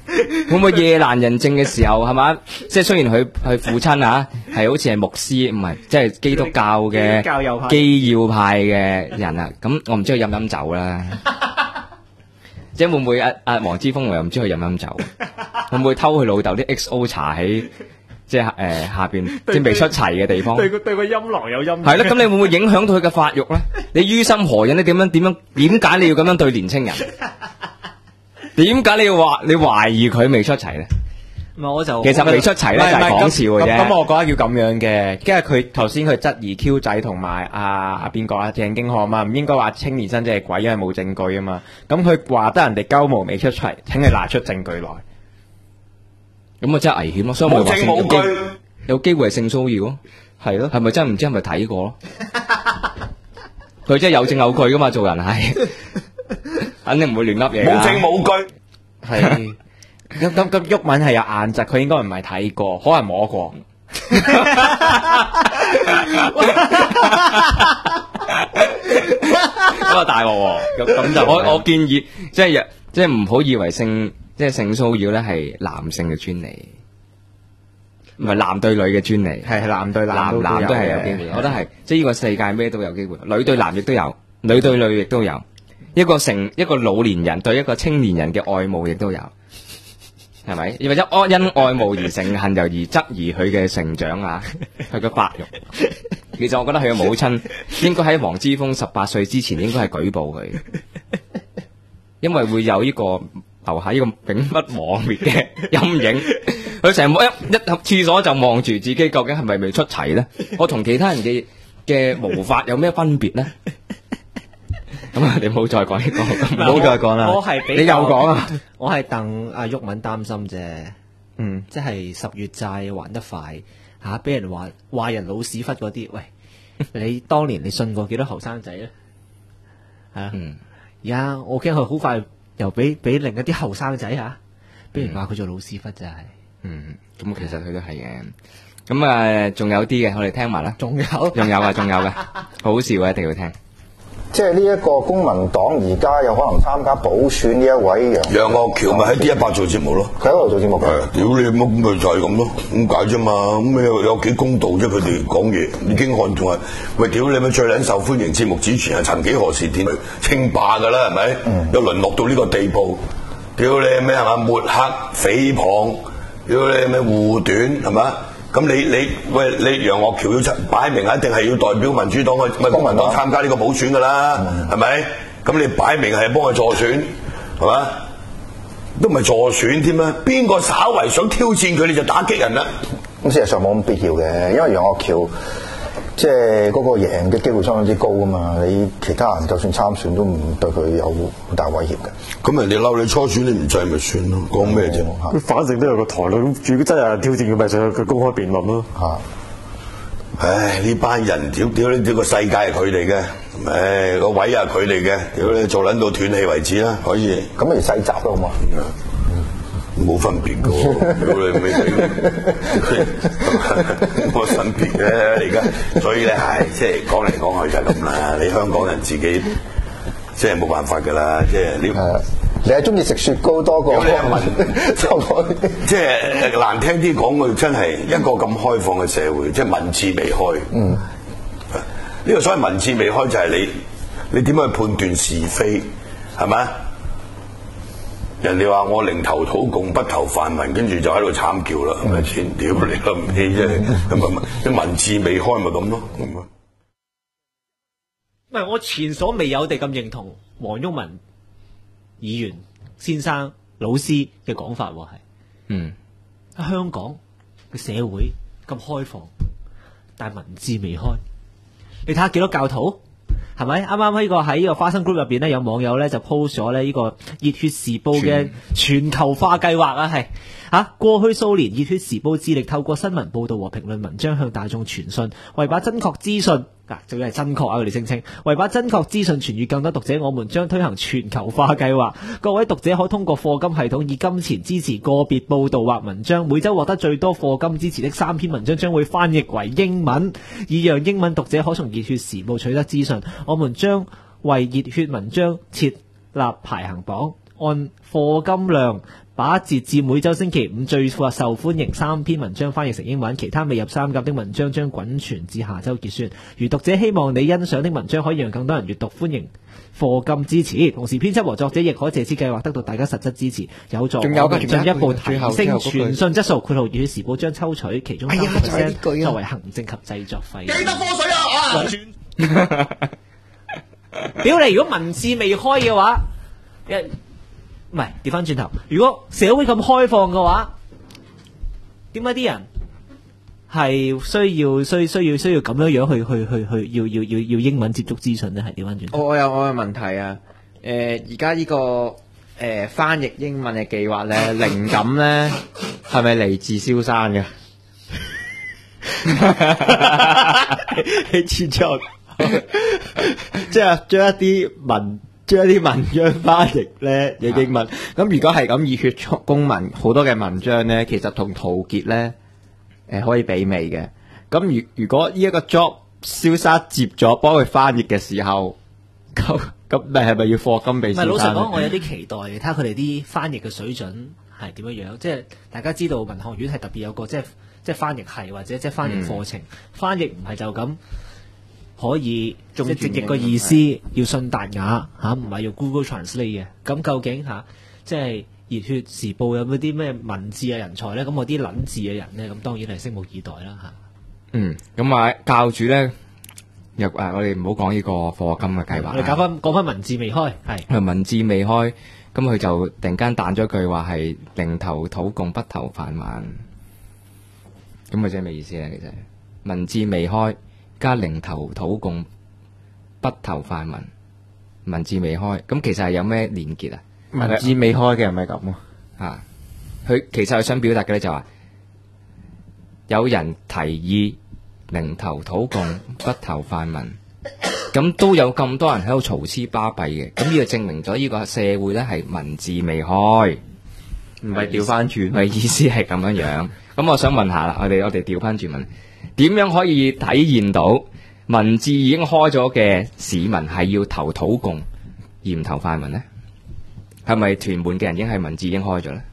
會唔會夜闌人靜嘅時候係嘛？即係雖然佢父親啊係好似係牧師，唔係即係基督教嘅基要派嘅人啊。咁我唔知佢飲酒啦。即係會唔會黃之鋒又唔知佢飲酒？會唔會偷佢老豆啲 XO 茶喺即係下邊即係未出齊嘅地方？ 對個陰囊有陰。 係啦，咁你會唔會影響到佢嘅發育咧？你於心何忍？你點解你要咁樣對年青人？點解你懷疑佢未出齊咧？ 我就其實未出齊咧，就係講笑嘅啫。 咁我覺得要咁樣嘅，因為佢頭先佢質疑 Q 仔同埋邊個鄭經翰嘛，唔應該話青年新隻係鬼，因為冇證據啊嘛。咁佢話得人哋鳩毛未出齊，請你拿出證據來。 咁啊真係危險咯，所以冇證冇據，有機會係性騷擾咯，係咯，係咪真係唔知係咪睇過咯？佢真係有證有據噶嘛，做人係肯定唔會亂噏嘢。 冇證冇據， 係。咁毓民係有硬質，佢應該唔係睇過，可能摸過。 咁啊大鑊喎！咁就我建議，即係唔好以為性騷擾咧係男性嘅專利，唔係男對女嘅專利，係男對男都係有機會。我覺得係，即係呢個世界咩都有機會，女對男亦都有，女對女亦都有。一個老年人對一個青年人嘅愛慕亦都有。係咪？或者因愛慕而成恨，又而質疑佢嘅成長啊，佢嘅發育。其實我覺得佢嘅母親應該喺黃之鋒18歲之前應該係舉報佢，因為會有呢個留下呢個永不磨滅嘅陰影。佢成日一入廁所就望住自己，究竟係咪未出齊咧？我同其他人嘅毛髮有咩分別咧？咁啊！你唔好再講呢個，唔好再講啦。 我係你又講啊！ 我係戥阿毓民擔心啫。即係10月債還得快嚇，俾人話人老屎忽嗰啲。喂，你當年你信過幾多後生仔咧？而家我驚佢好快又俾另一啲後生仔嚇，俾人話佢做老屎忽就係。 咁其實佢都係嘅。咁仲有啲嘅，我哋聽埋啦。仲有嘅，好笑嘅，一定要聽。 即係呢一個公民黨而家有可能參加補選呢一位楊岳橋咪喺 D100做節目咯， 佢喺度做節目嘅。 屌你乜咁咪就係咁咯，咁解啫嘛。咁有幾公道啫？佢哋講嘢已經看仲係喂，屌你咪最撚受歡迎節目主持人曾幾何時點稱霸㗎啦，係咪？又淪落到呢個地步，屌你咩係嘛？抹黑、誹謗，屌你咩護短係嘛？咁你楊岳橋要擺明一定係要代表民主黨公民黨參加呢個補選㗎啦，係咪？咁你擺明係幫佢助選，係嘛？都唔係助選添啦，邊個稍為想挑戰佢，你就打擊人啦。 咁事實上冇咁必要嘅，因為楊岳橋即係嗰個贏嘅機會相當之高啊嘛。你其他人就算參選都唔對佢有好大威脅嘅。 咁人哋嬲你初選，你唔制咪算咯，講咩啫？ 反正都有個台啦，咁如果真係挑戰佢，咪上去佢公開辯論咯。 唉，呢班人屌你，呢個世界係佢哋嘅，唉個位係佢哋嘅，屌你做撚到斷氣為止啦，可以。 咁咪細集咯，好嘛？ 冇分別嘅喎，屌你未冇分別嘅而家，所以咧係即係講嚟講去就係咁啦。你香港人自己即係冇辦法㗎啦，即係你係中意食雪糕多過即係難聽啲講句，真係一個咁開放嘅社會，即係民智未開。呢個所謂民智未開就係你點樣去判斷是非係咪？人哋話我寧投土共不投泛民，跟住就喺度慘叫啦，係咪先？屌你都唔知啫，咁啲民智未開咪咁咯。 唔係我前所未有地咁認同黃毓民議員先生老師嘅講法喎，係香港嘅社會咁開放，但係民智未開。你睇下幾多教徒？係咪啱啱喺呢個花生 group 入邊咧，有網友咧就 post 咗咧呢個熱血時報嘅全球化計劃啊，係過去數年熱血時報致力透過新聞報導和評論文章向大眾傳訊，為把真確資訊仲要係真確啊！佢哋聲稱為把真確資訊傳閱更多讀者，我們將推行全球化計劃。各位讀者可通過課金系統以金錢支持個別報導或文章，每週獲得最多課金支持的3篇文章將會翻譯為英文，以讓英文讀者可從熱血時報取得資訊。我們將為熱血文章設立排行榜。 按課金量把截至每週星期五最受歡迎3篇文章翻譯成英文，其他未入3甲的文章將滾存至下週結算。如讀者希望你欣賞的文章可以讓更多人閱讀，歡迎課金支持。同時編輯和作者亦可借此計劃得到大家實質支持，有助我們進一步提升傳訊質素。括號《粵語時報》將抽取其中30%作為行政及製作費。 記得科水啊！ 屌你！如果文字未開嘅話，唔係調翻轉頭。如果社會咁開放嘅話，點解啲人係需要咁樣去要英文接觸資訊咧？係調翻轉頭。 我有問題啊！而家呢個翻譯英文嘅計劃咧，靈感咧係咪嚟自蕭山嘅？你知錯，即係將一啲文章翻譯咧嘅英文。咁如果係咁熱血公民好多嘅文章咧，其實同陶傑咧可以媲美嘅。咁如果呢一個 job 蕭山接咗幫佢翻譯嘅時候，咁你係咪要課金俾蕭山？ 唔係，老實講，我有啲期待嘅，睇下佢哋啲翻譯嘅水準係點樣樣。即係大家知道文學院係特別有個即係翻譯系或者即係翻譯課程，翻譯唔係就咁可以即係直譯個意思，要信達雅嚇，唔係用 Google Translate 嘅。咁究竟嚇即係熱血時報有冇啲咩文字嘅人才咧？咁我啲撚字嘅人咧，咁當然係拭目以待啦嚇。 咁啊教主咧，我哋唔好講呢個課金嘅計劃。 我哋講翻文字未開，係文字未開，咁佢就突然間彈咗句話係零投土共不投泛民。咁咪即係咩意思咧？其實文字未開加零投土共不投泛民，文字未開，咁其實係有咩連結啊？ 文字未開嘅係咪咁啊？佢其實係想表達嘅咧就話，有人提議零投土共不投泛民，咁都有咁多人喺度嘈黐巴閉嘅，咁呢個證明咗呢個社會咧係文字未開， 唔係調翻轉， 係意思係咁樣樣。咁我想問下啦，我哋調翻轉問，點樣可以體現到文字已經開咗嘅市民係要投土共而唔投泛民呢？係咪屯門嘅人已經係文字已經開咗咧？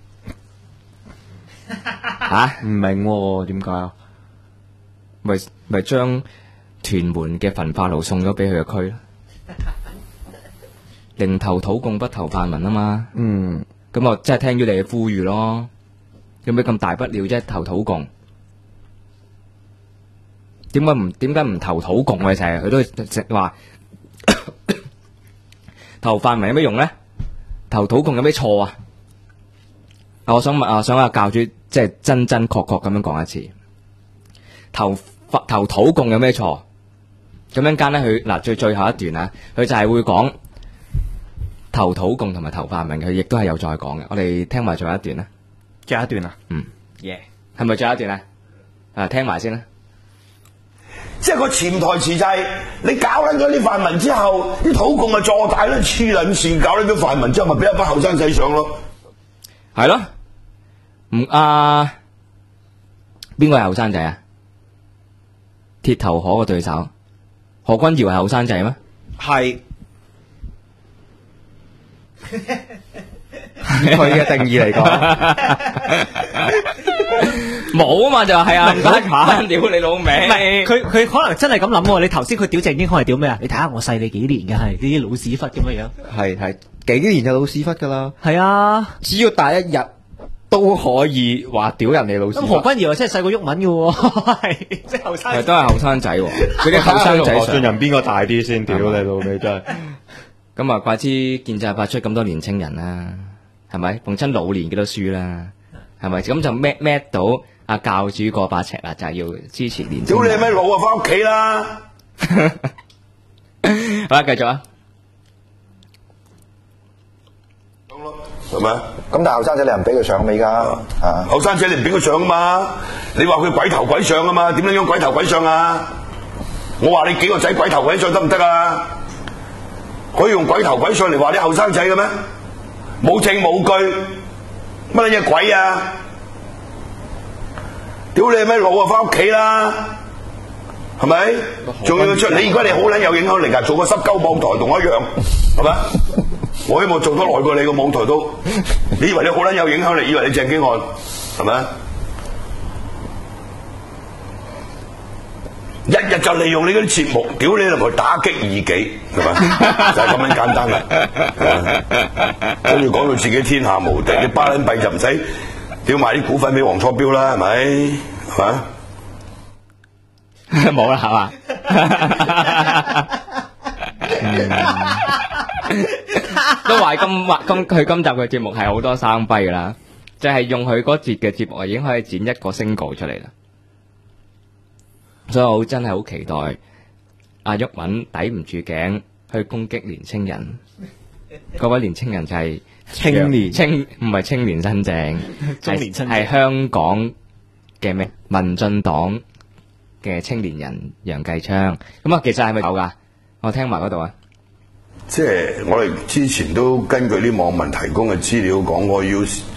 唔明喎，點解啊？ 咪將屯門嘅焚化爐送咗俾佢嘅區咯，零投土共不投泛民啊嘛。咁我真係聽咗你嘅呼籲咯。有咩咁大不了啫？投土共，點解唔投土共嘅？成日佢都直話投泛民有咩用咧？投土共有咩錯啊？我想阿教主即係真確咁樣講一次，投土共有咩錯？咁樣間咧，佢嗱最後一段啊，佢就係會講投土共同埋投泛民，佢亦都係有再講嘅。我哋聽埋最後一段啦。 最後一段啊， 係咪最後一段啊？聽埋先啦。 即係個潛台詞就係、你搞撚咗啲泛民之後，啲土共咪坐大咯，黐撚線，搞撚咗泛民之後，咪俾一班後生仔上咯。 係咯，邊個係後生仔啊？鐵頭河嘅對手何君堯係後生仔咩？ 係。佢嘅定義嚟講， 冇啊嘛，就係啊，唔得閒，屌你老味。 唔係佢可能真係咁諗喎。你頭先佢屌鄭英康係屌咩啊？你睇下我細你幾年嘅，係呢啲老屎忽咁樣樣。 係幾年就老屎忽噶啦。 係啊， 只要大一日都可以話屌人哋老屎忽。 咁何君堯真係細過毓民嘅喎，係即係後生。 都係後生仔喎，佢啲後生仔何俊仁邊個大啲先？屌你老味真係。 咁啊，怪之建制派出咁多年青人啦，係咪？逢親老年幾多輸啦，係咪？咁就孭到阿教主過把尺啦，就係要支持年青人。 屌你係咪老啊？翻屋企啦！ 好啦，繼續啊。 係咪？ 咁但係後生仔你又唔俾佢上咪而家啊？ 後生仔你唔俾佢上啊嘛？你話佢鬼頭鬼上啊嘛？點樣鬼頭鬼上啊？我話你幾個仔鬼頭鬼上得唔得啊？可以用鬼頭鬼上嚟話啲後生仔嘅咩？冇證冇據，乜嘢鬼啊？屌你係咪老啊？翻屋企啦，係咪？仲要出你而家你好撚有影響力啊！做個濕鳩網台同我一樣，係咪？ 我希望做得耐過你個網台都，你以為你好撚有影響力，以為你鄭經翰係咪？日日就利用你嗰啲節目，屌你嚟打擊異己，係咪？就係咁樣簡單啦。跟住講到自己天下無敵，你巴撚幣就唔使屌埋啲股份俾黃楚標啦，係咪？係嘛？ 冇啦，係嘛？都話佢今集嘅節目係好多生輝噶啦，就係用佢嗰節嘅節目已經可以剪一個single出嚟啦。所以我真係好期待阿毓民抵唔住頸去攻擊年青人，嗰位年青人就係青年唔係青年新政， 中年新政係香港嘅咩民進黨嘅青年人楊繼昌。咁啊，其實係咪有㗎？我聽埋嗰度啊。 即係我哋之前都根據啲網民提供嘅資料講過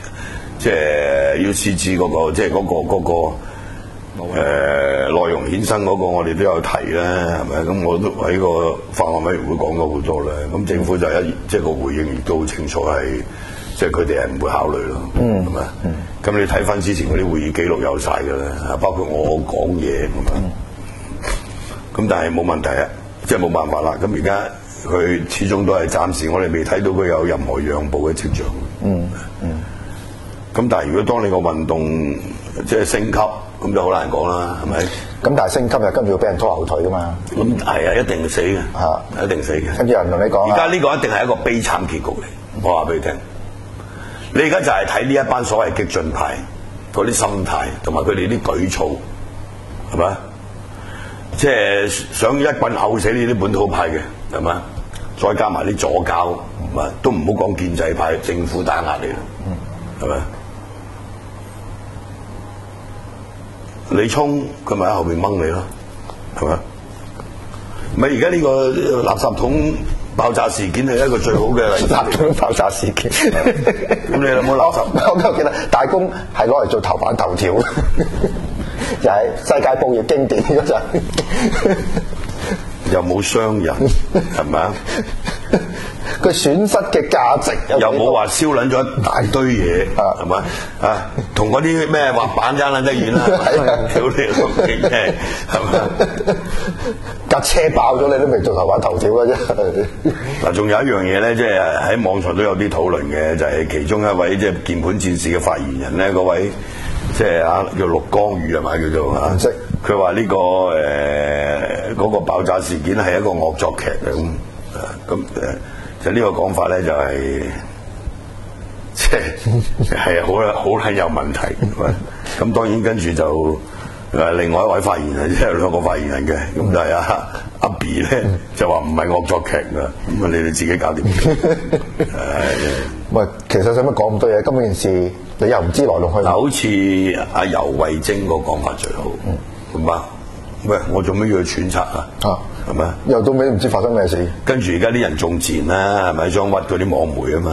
UCG 嗰個即係嗰個。內容衍生嗰個我哋都有提啦，係咪？咁我都喺個法案委員會講咗好多啦。咁政府就即係個回應亦都好清楚係，即係佢哋係唔會考慮咯，係咪？咁你睇翻之前嗰啲會議記錄有晒㗎啦，包括我講嘢咁樣。咁但係冇問題啊，即係冇辦法啦。咁而家佢始終都係暫時，我哋未睇到佢有任何讓步嘅跡象。咁但係如果當你個運動即係升級，咁就好難講啦，係咪？ 咁但係升級又跟住要俾人拖後腿噶嘛？ 咁係啊，一定死嘅，一定死嘅。 跟住有人同你講， 而家呢個一定係一個悲慘結局嚟。我話俾你聽，你而家就係睇呢一班所謂激進派嗰啲心態，同埋佢哋啲舉措，係咪？即係想一棍毆死呢啲本土派嘅，係咪？再加埋啲左膠，都唔好講建制派，政府打壓你啦，係咪？你衝佢咪喺後面掹你咯，係咪？咪而家呢個垃圾桶爆炸事件係一個最好嘅例子。垃圾桶爆炸事件，咁你有冇垃圾？ 我記得大公係攞嚟做頭版頭條，就係世界報業經典嗰陣。 又冇傷人，係咪啊？ 佢損失嘅價值又冇話燒撚咗一大堆嘢，係咪啊？同嗰啲咩滑板爭撚得遠啦，屌你老味啫，係咪？ 架車爆咗你都未做頭版頭條嘅啫。 嗱，仲有一樣嘢咧，即係喺網上都有啲討論嘅，就係其中一位即係鍵盤戰士嘅發言人咧，嗰位即係叫陸光宇係咪叫做啊？佢話呢個嗰個爆炸事件係一個惡作劇嘅咁就呢個講法咧就係即係好係有問題。咁當然跟住就另外一位發言人，即係兩個發言人嘅，咁就係阿 B 咧就話唔係惡作劇㗎，咁啊你哋自己搞掂。 喂，其實使乜講咁多嘢？根本件事你又唔知來龍去脈。 好似阿游蕙禎個講法最好，咁啊，喂，我做咩要去揣測啊？係咪？ 又到尾唔知發生咩事。 跟住而家啲人仲賤啦，係咪？想屈嗰啲網媒啊嘛，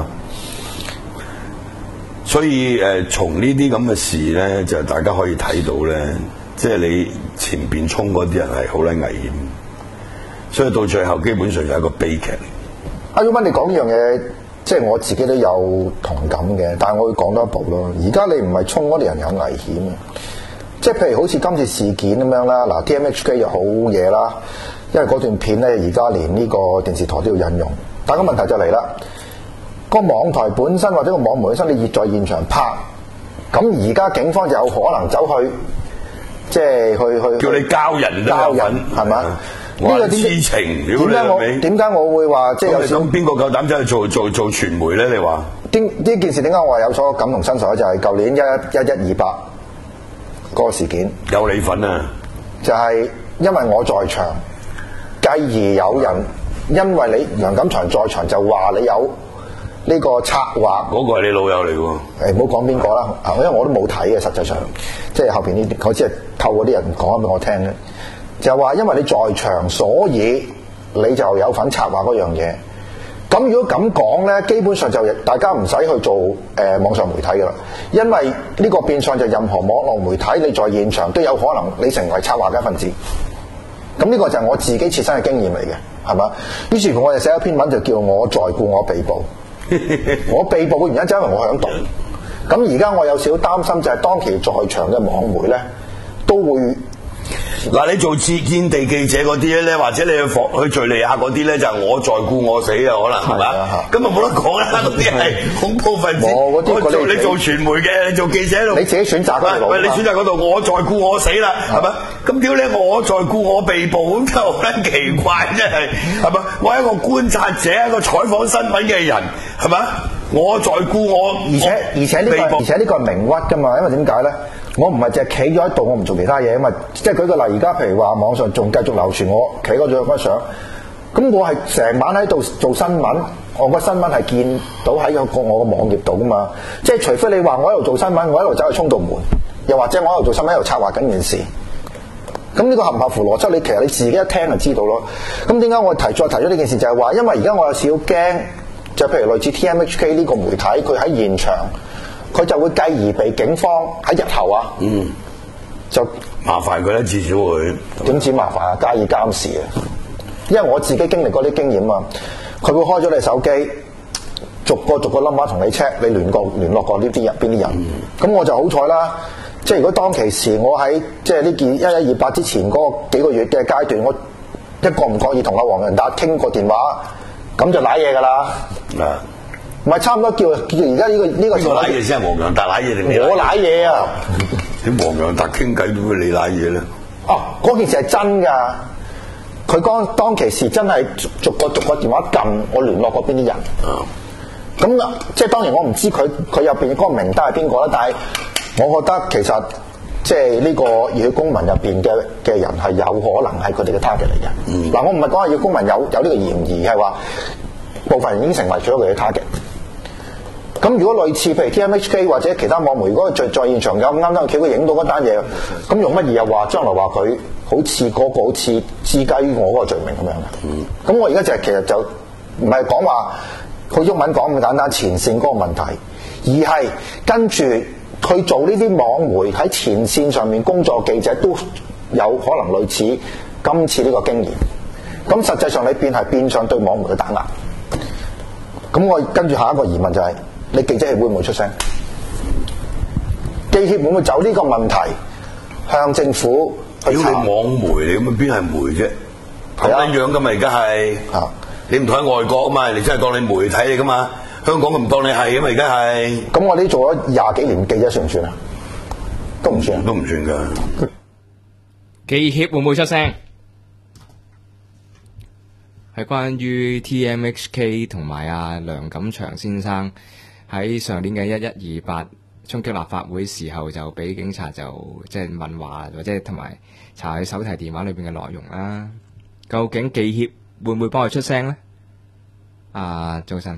所以從呢啲咁嘅事咧，就大家可以睇到咧，即係你前邊衝嗰啲人係好撚危險，所以到最後基本上就係一個悲劇。 阿毓民，你講呢樣嘢，即係我自己都有同感嘅，但係我會講多一步咯。而家你唔係衝嗰啲人有危險啊！即係譬如好似今次事件咁樣啦，嗱 TMHK 又好嘢啦，因為嗰段片咧而家連呢個電視台都要引用，但係個問題就嚟啦，個網台本身或者個網媒本身你在現場拍，咁而家警方就有可能走去，即係去叫你交人係嘛？呢個知情， 點解我會話即係有咁邊個夠膽真係做傳媒咧？你話呢件事點解我話有所感同身受咧？就係舊年1128嗰個事件有你份啊！ 就係因為我在場，繼而有人因為你梁錦祥在場就話你有呢個策劃， 嗰個係你老友嚟嘅喎。 唔好講邊個啦，因為我都冇睇嘅，實際上即係後邊呢啲，我只係透過啲人講俾我聽嘅，就話因為你在場，所以你就有份策劃嗰樣嘢。咁如果咁講呢，基本上就大家唔使去做網上媒體噶啦，因為呢個變相就任何網絡媒體你在現場都有可能你成為策劃嘅一份子。咁呢個就係我自己切身嘅經驗嚟嘅。 係嘛？於是乎我哋寫一篇文就叫我在故我被捕。我被捕嘅原因就因為我喺度。咁而家我有少少擔心就係當期在場嘅網媒咧都會。 嗱，你做見地記者嗰啲咧，或者你去敍利亞嗰啲咧，就係我在故我死啊，可能係嘛？咁啊冇得講啦，嗰啲係恐怖分子。你做傳媒嘅，你做記者喺度， 你自己選擇嗰條路。 喂，你選擇嗰度，我在故我死啦，係咪？咁屌你，我在故我被捕，咁就好撚奇怪，真係係咪？我係一個觀察者，一個採訪新聞嘅人，係咪？我在故我， 而且呢個係明屈㗎嘛，因為點解咧？我唔係淨係企咗喺度，我唔做其他嘢啊嘛。即係舉個例，而家譬如話網上仲繼續流傳我企嗰張相，咁我係成晚喺度做新聞，我個新聞係見到喺我個網頁度噶嘛。即係除非你話我喺度做新聞，我喺度走去衝道門，又或者我喺度做新聞喺度策劃緊件事。咁呢個合唔合乎邏輯？其實你自己一聽就知道咯。咁點解我再提咗呢件事？就係話，因為而家我有少少驚，就譬如類似 TMHK 呢個媒體，佢喺現場。佢就會繼而被警方喺日後就麻煩佢啦，至少佢點止麻煩啊，加以監視啊！因為我自己經歷過啲經驗啊，佢會開咗你手機，逐個 number 同你 check，你聯絡過呢啲人邊啲人。咁我就好彩啦，即係如果當其時我喺即係呢件1128之前嗰幾個月嘅階段，我一個唔覺意同阿黃仁達傾過電話，咁就瀨嘢㗎啦。唔係差唔多叫而家呢個邊個瀨嘢先係黃洋達瀨嘢定你？ 我瀨嘢啊！ 點黃洋達傾偈都會你瀨嘢咧？ 嗰件事係真㗎。佢當其時真係逐個電話撳我聯絡過邊啲人。咁即係當然我唔知佢入邊嗰個名單係邊個啦，但係我覺得其實即係呢個熱血公民入邊嘅人係有可能係佢哋嘅 target 嚟嘅。嗱，我唔係講熱血公民有呢個嫌疑，係話部分人已經成為咗佢嘅 target。咁如果類似譬如 TMHK 或者其他網媒，如果在現場有啱企佢影到嗰單嘢，咁用乜嘢又話將來話佢好似置基於我嗰個罪名咁樣嘅？咁我而家其實就唔係講話佢中文講咁簡單前線嗰個問題，而係跟住佢做呢啲網媒喺前線上面工作記者都有可能類似今次呢個經驗。咁實際上你變相對網媒嘅打壓。咁我跟住下一個疑問就係。你記者協會唔會出聲？記協會唔會就呢個問題向政府去查？ 屌你網媒嚟，咁邊係媒啫？咁樣樣噶嘛，而家係你唔同喺外國啊嘛，你真係當你媒體嚟噶嘛？香港佢唔當你係啊嘛，而家係。咁我哋做咗20幾年記者算唔算啊？都唔算， 都唔算㗎。 記協會唔會出聲？係關於 TMHK 同埋阿梁錦祥先生。喺上年嘅1128衝擊立法會時候，就俾警察就即係問話，或者同埋查佢手提電話裏邊嘅內容啦。究竟記協會唔會幫佢出聲呢？早晨，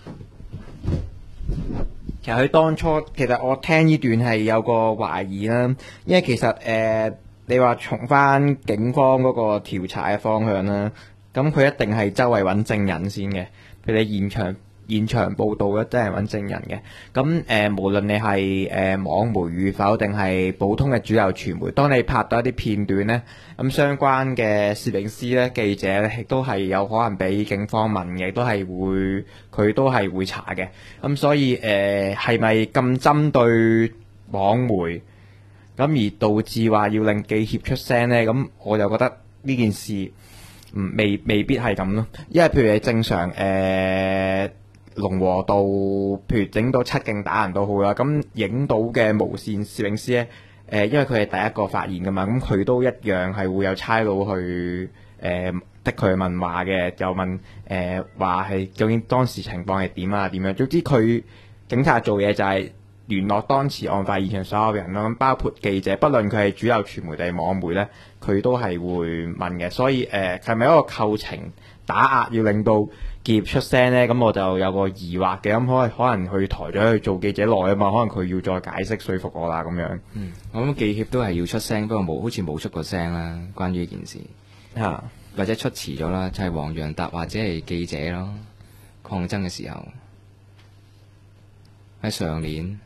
其實佢當初其實我聽呢段係有個懷疑啦，因為其實你話從翻警方嗰個調查嘅方向啦，咁佢一定係周圍揾證人先嘅，譬如你現場報導咧，真係揾證人嘅。咁無論你係網媒與否，定係普通嘅主流傳媒，當你拍到一啲片段咧，咁相關嘅攝影師咧、記者咧，亦都係有可能俾警方問嘅，佢都係會查嘅。咁所以係咪咁針對網媒，咁而導致話要令記協出聲咧？咁我就覺得呢件事未必係咁咯，因為譬如你正常龍和道，譬如整到七徑打人都好啦，咁影到嘅無線攝影師咧，因為佢係第一個發現噶嘛，咁佢都一樣係會有差佬去的佢問話嘅，就問話係究竟當時情況係點啊點樣？總之佢警察做嘢就係聯絡當時案發現場所有人咯，咁包括記者，不論佢係主流傳媒定係網媒咧，佢都係會問嘅。所以係咪一個構成打壓要令到記協出聲咧？咁我就有個疑惑嘅。咁可能佢抬咗去做記者耐啊嘛，可能佢要再解釋說服我啦咁樣。 我諗記協都係要出聲，不過好似冇出過聲啦。關於呢件事或者出遲咗啦，就係黃洋達或者係記者咯，抗爭嘅時候喺上年。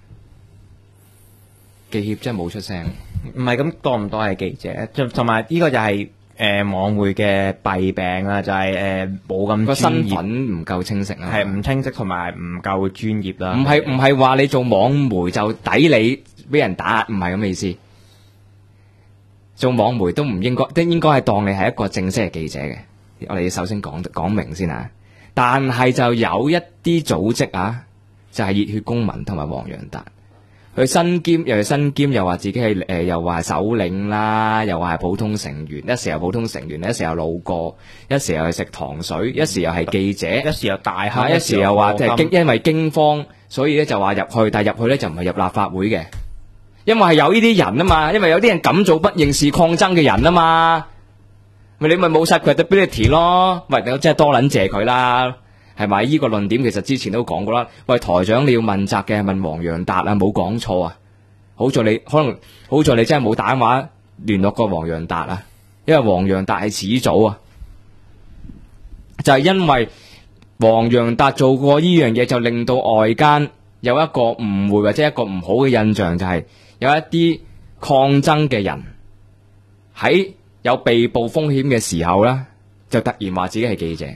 記協真係冇出聲， 唔係咁當唔當係記者？同埋呢個就係網會嘅弊病啦，就係冇咁個專業， 身份唔夠清晰啊， 係唔清晰同埋唔夠專業啦。 唔係話你做網媒就抵你俾人打，唔係咁嘅意思。做網媒都唔應該，都應該係當你係一個正式嘅記者嘅。我哋首先講明先啊。但係就有一啲組織啊，就係熱血公民同埋黃洋達，佢身兼又話自己係又話係首領啦，又話係普通成員，一時又普通成員，一時又路過，一時又係食糖水，一時又係記者， 一時又大黑， 一時又話即係因為驚慌，所以咧就話入去，但係入去咧就唔係入立法會嘅，因為係有呢啲人啊嘛，因為有啲人敢做不認事抗爭嘅人啊嘛。你咪冇晒 credibility 咯，喂，你真係多撚謝佢啦，係咪？呢個論點其實之前都講過啦。喂，台長你要問責嘅係問黃洋達啊，冇講錯啊。好在你真係冇打電話聯絡過黃洋達啊，因為黃洋達係始祖啊，就係因為黃洋達做過呢樣嘢，就令到外間有一個誤會或者一個唔好嘅印象，就係有一啲抗爭嘅人喺有被捕風險嘅時候呢，就突然話自己係記者，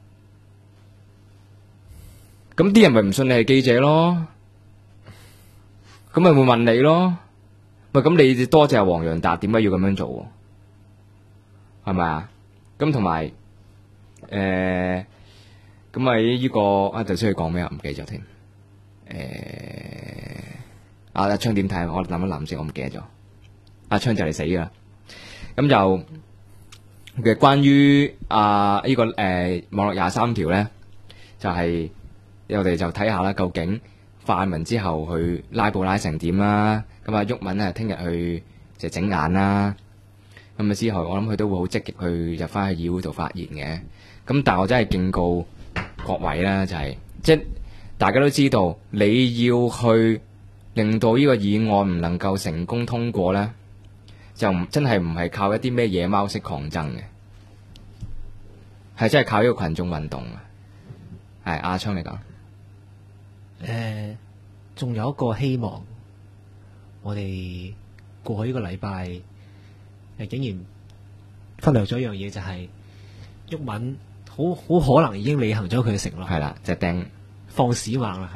咁啲人咪唔信你係記者咯，咁咪會問你咯，喂，咁你多謝黃洋達，點解要咁樣做？係咪啊？咁同埋咁喺呢個啊，頭先佢講咩啊？唔記咗添。阿昌點睇？我諗一諗先，我唔記得咗。阿昌就嚟死噶啦。咁就其實關於呢個網絡23條咧，就係我哋就睇下啦，究竟泛民之後去拉布拉成點啦？咁啊，毓民啊，聽日去就整眼啦。咁啊之後，我諗佢都會好積極去入翻去議會度發言嘅。咁但係我真係警告各位啦，就係即係大家都知道，你要去令到呢個議案唔能夠成功通過咧，就真係唔係靠一啲咩野貓式抗爭嘅，係真係靠呢個群眾運動啊！係阿昌嚟講， 仲有一個希望，我哋過去呢個禮拜竟然忽略咗一樣嘢，就係毓民好可能已經履行咗佢嘅承諾， 係啦，就掟放屎猛啦，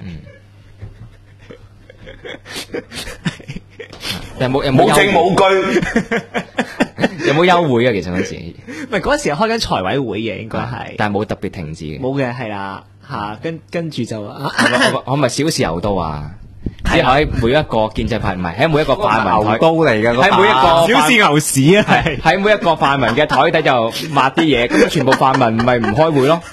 有冇冇證冇據， 有冇休會啊？其實嗰時唔係嗰陣時係開緊財委會嘅，應該係， 但係冇特別停止嘅， 冇嘅係啦嚇，跟住就我咪小試牛刀啊！即係喺每一個建制派唔係喺每一個泛民牛刀嚟嘅， 喺每一個小試牛屎啊！ 喺每一個泛民嘅台底就抹啲嘢，咁全部泛民咪唔開會咯？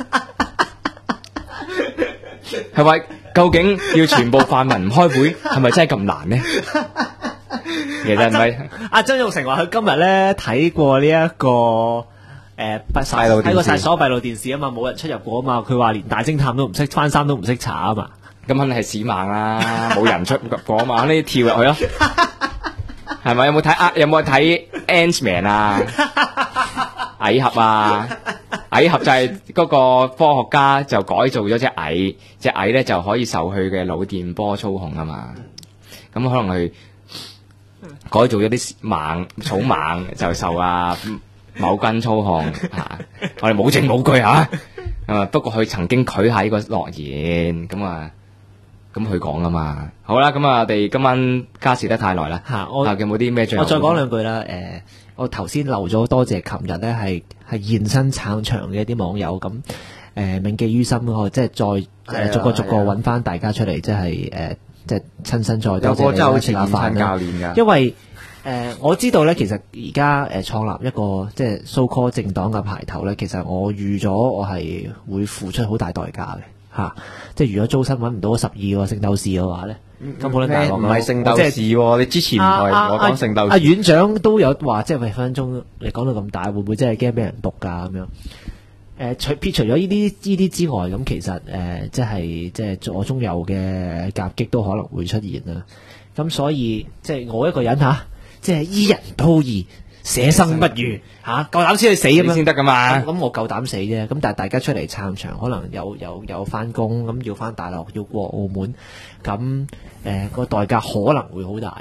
係咪？究竟要全部泛民唔開會，係咪真係咁難呢？其實唔係。阿曾鈺成話佢今日咧睇過呢一個睇過晒所有閉路電視啊嘛，冇人出入過啊嘛，佢話連大偵探都唔識翻衫都唔識查啊嘛， 咁肯定係屎盲啦，冇人出入過啊嘛，肯定跳入去咯，係咪？有冇睇 Ant-Man 啊？蟻俠啊？蟻俠就係嗰個科學家就改造咗隻蟻，隻蟻咧就可以受佢嘅腦電波操控啊嘛。咁可能佢改造咗啲草蜢就受某根操控嚇。我哋冇證冇據嚇。不過佢曾經許下呢個諾言咁佢講啊嘛。好啦，咁我哋今晚加時得太耐啦嚇。有冇啲咩最後？ 我再講兩句啦。我頭先漏咗多謝琴日咧係現身撐場嘅一啲網友咁，銘記於心咯，即係再逐個揾翻大家出嚟，即係即係親身再多謝你食下飯啦。因為我知道咧，其實而家創立一個即係 so call 政黨嘅牌頭咧，其實我預咗我係會付出好大代價嘅嚇。即係如果租身揾唔到12個聖鬥士嘅話咧。咁冇得大鑊， 唔係聖鬥士喎，你之前唔係我講聖鬥士。阿院長都有話，即係分分鐘你講到咁大，會唔會真係驚俾人毒㗎咁樣？撇除咗呢啲之外，咁其實即係左中右嘅夾擊都可能會出現啦。咁所以即係我一個人即係醫人都義，捨生不如嚇，夠膽先去死咁樣先得㗎嘛。 咁我夠膽死啫。咁但係大家出嚟撐場，可能有翻工，咁要翻大陸，要過澳門，咁個代價可能會好大嘅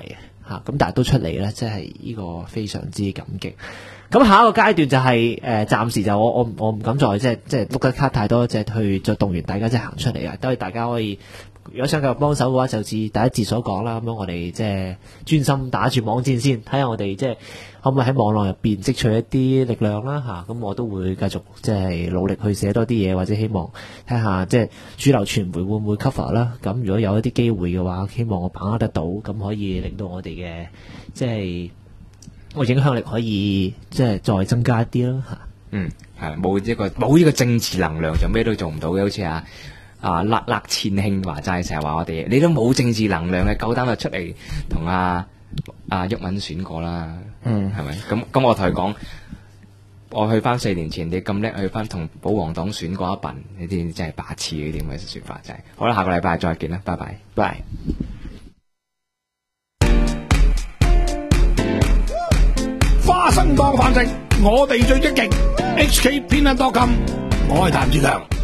嚇，咁但係都出嚟咧，即係呢個非常之感激。咁下一個階段就係暫時就我唔敢再即係碌得卡太多，即係去再動員大家即係行出嚟啊！都係大家可以，如果想繼續幫手嘅話，就似第一節所講啦，咁樣我哋即係專心打住網戰先，睇下我哋即係可唔可以喺網絡入邊積取一啲力量啦嚇。咁我都會繼續即係努力去寫多啲嘢，或者希望睇下即係主流傳媒會唔會 cover 啦。咁如果有一啲機會嘅話，希望我把握得到，咁可以令到我哋嘅即係我影響力可以即係再增加一啲咯嚇。 係冇呢個政治能量就咩都做唔到嘅，好似勒千慶話齋，成日話我哋你都冇政治能量嘅，夠膽就出嚟同阿毓民選過啦，係咪？咁我同佢講，我去翻4年前，你咁叻去翻同保皇黨選過一笨，呢啲真係白痴嗰啲咁嘅説法真係。好啦，下個禮拜再見啦，拜拜，拜。 花生當飯食，我哋最積極。HKPeanut.com，我係譚志強。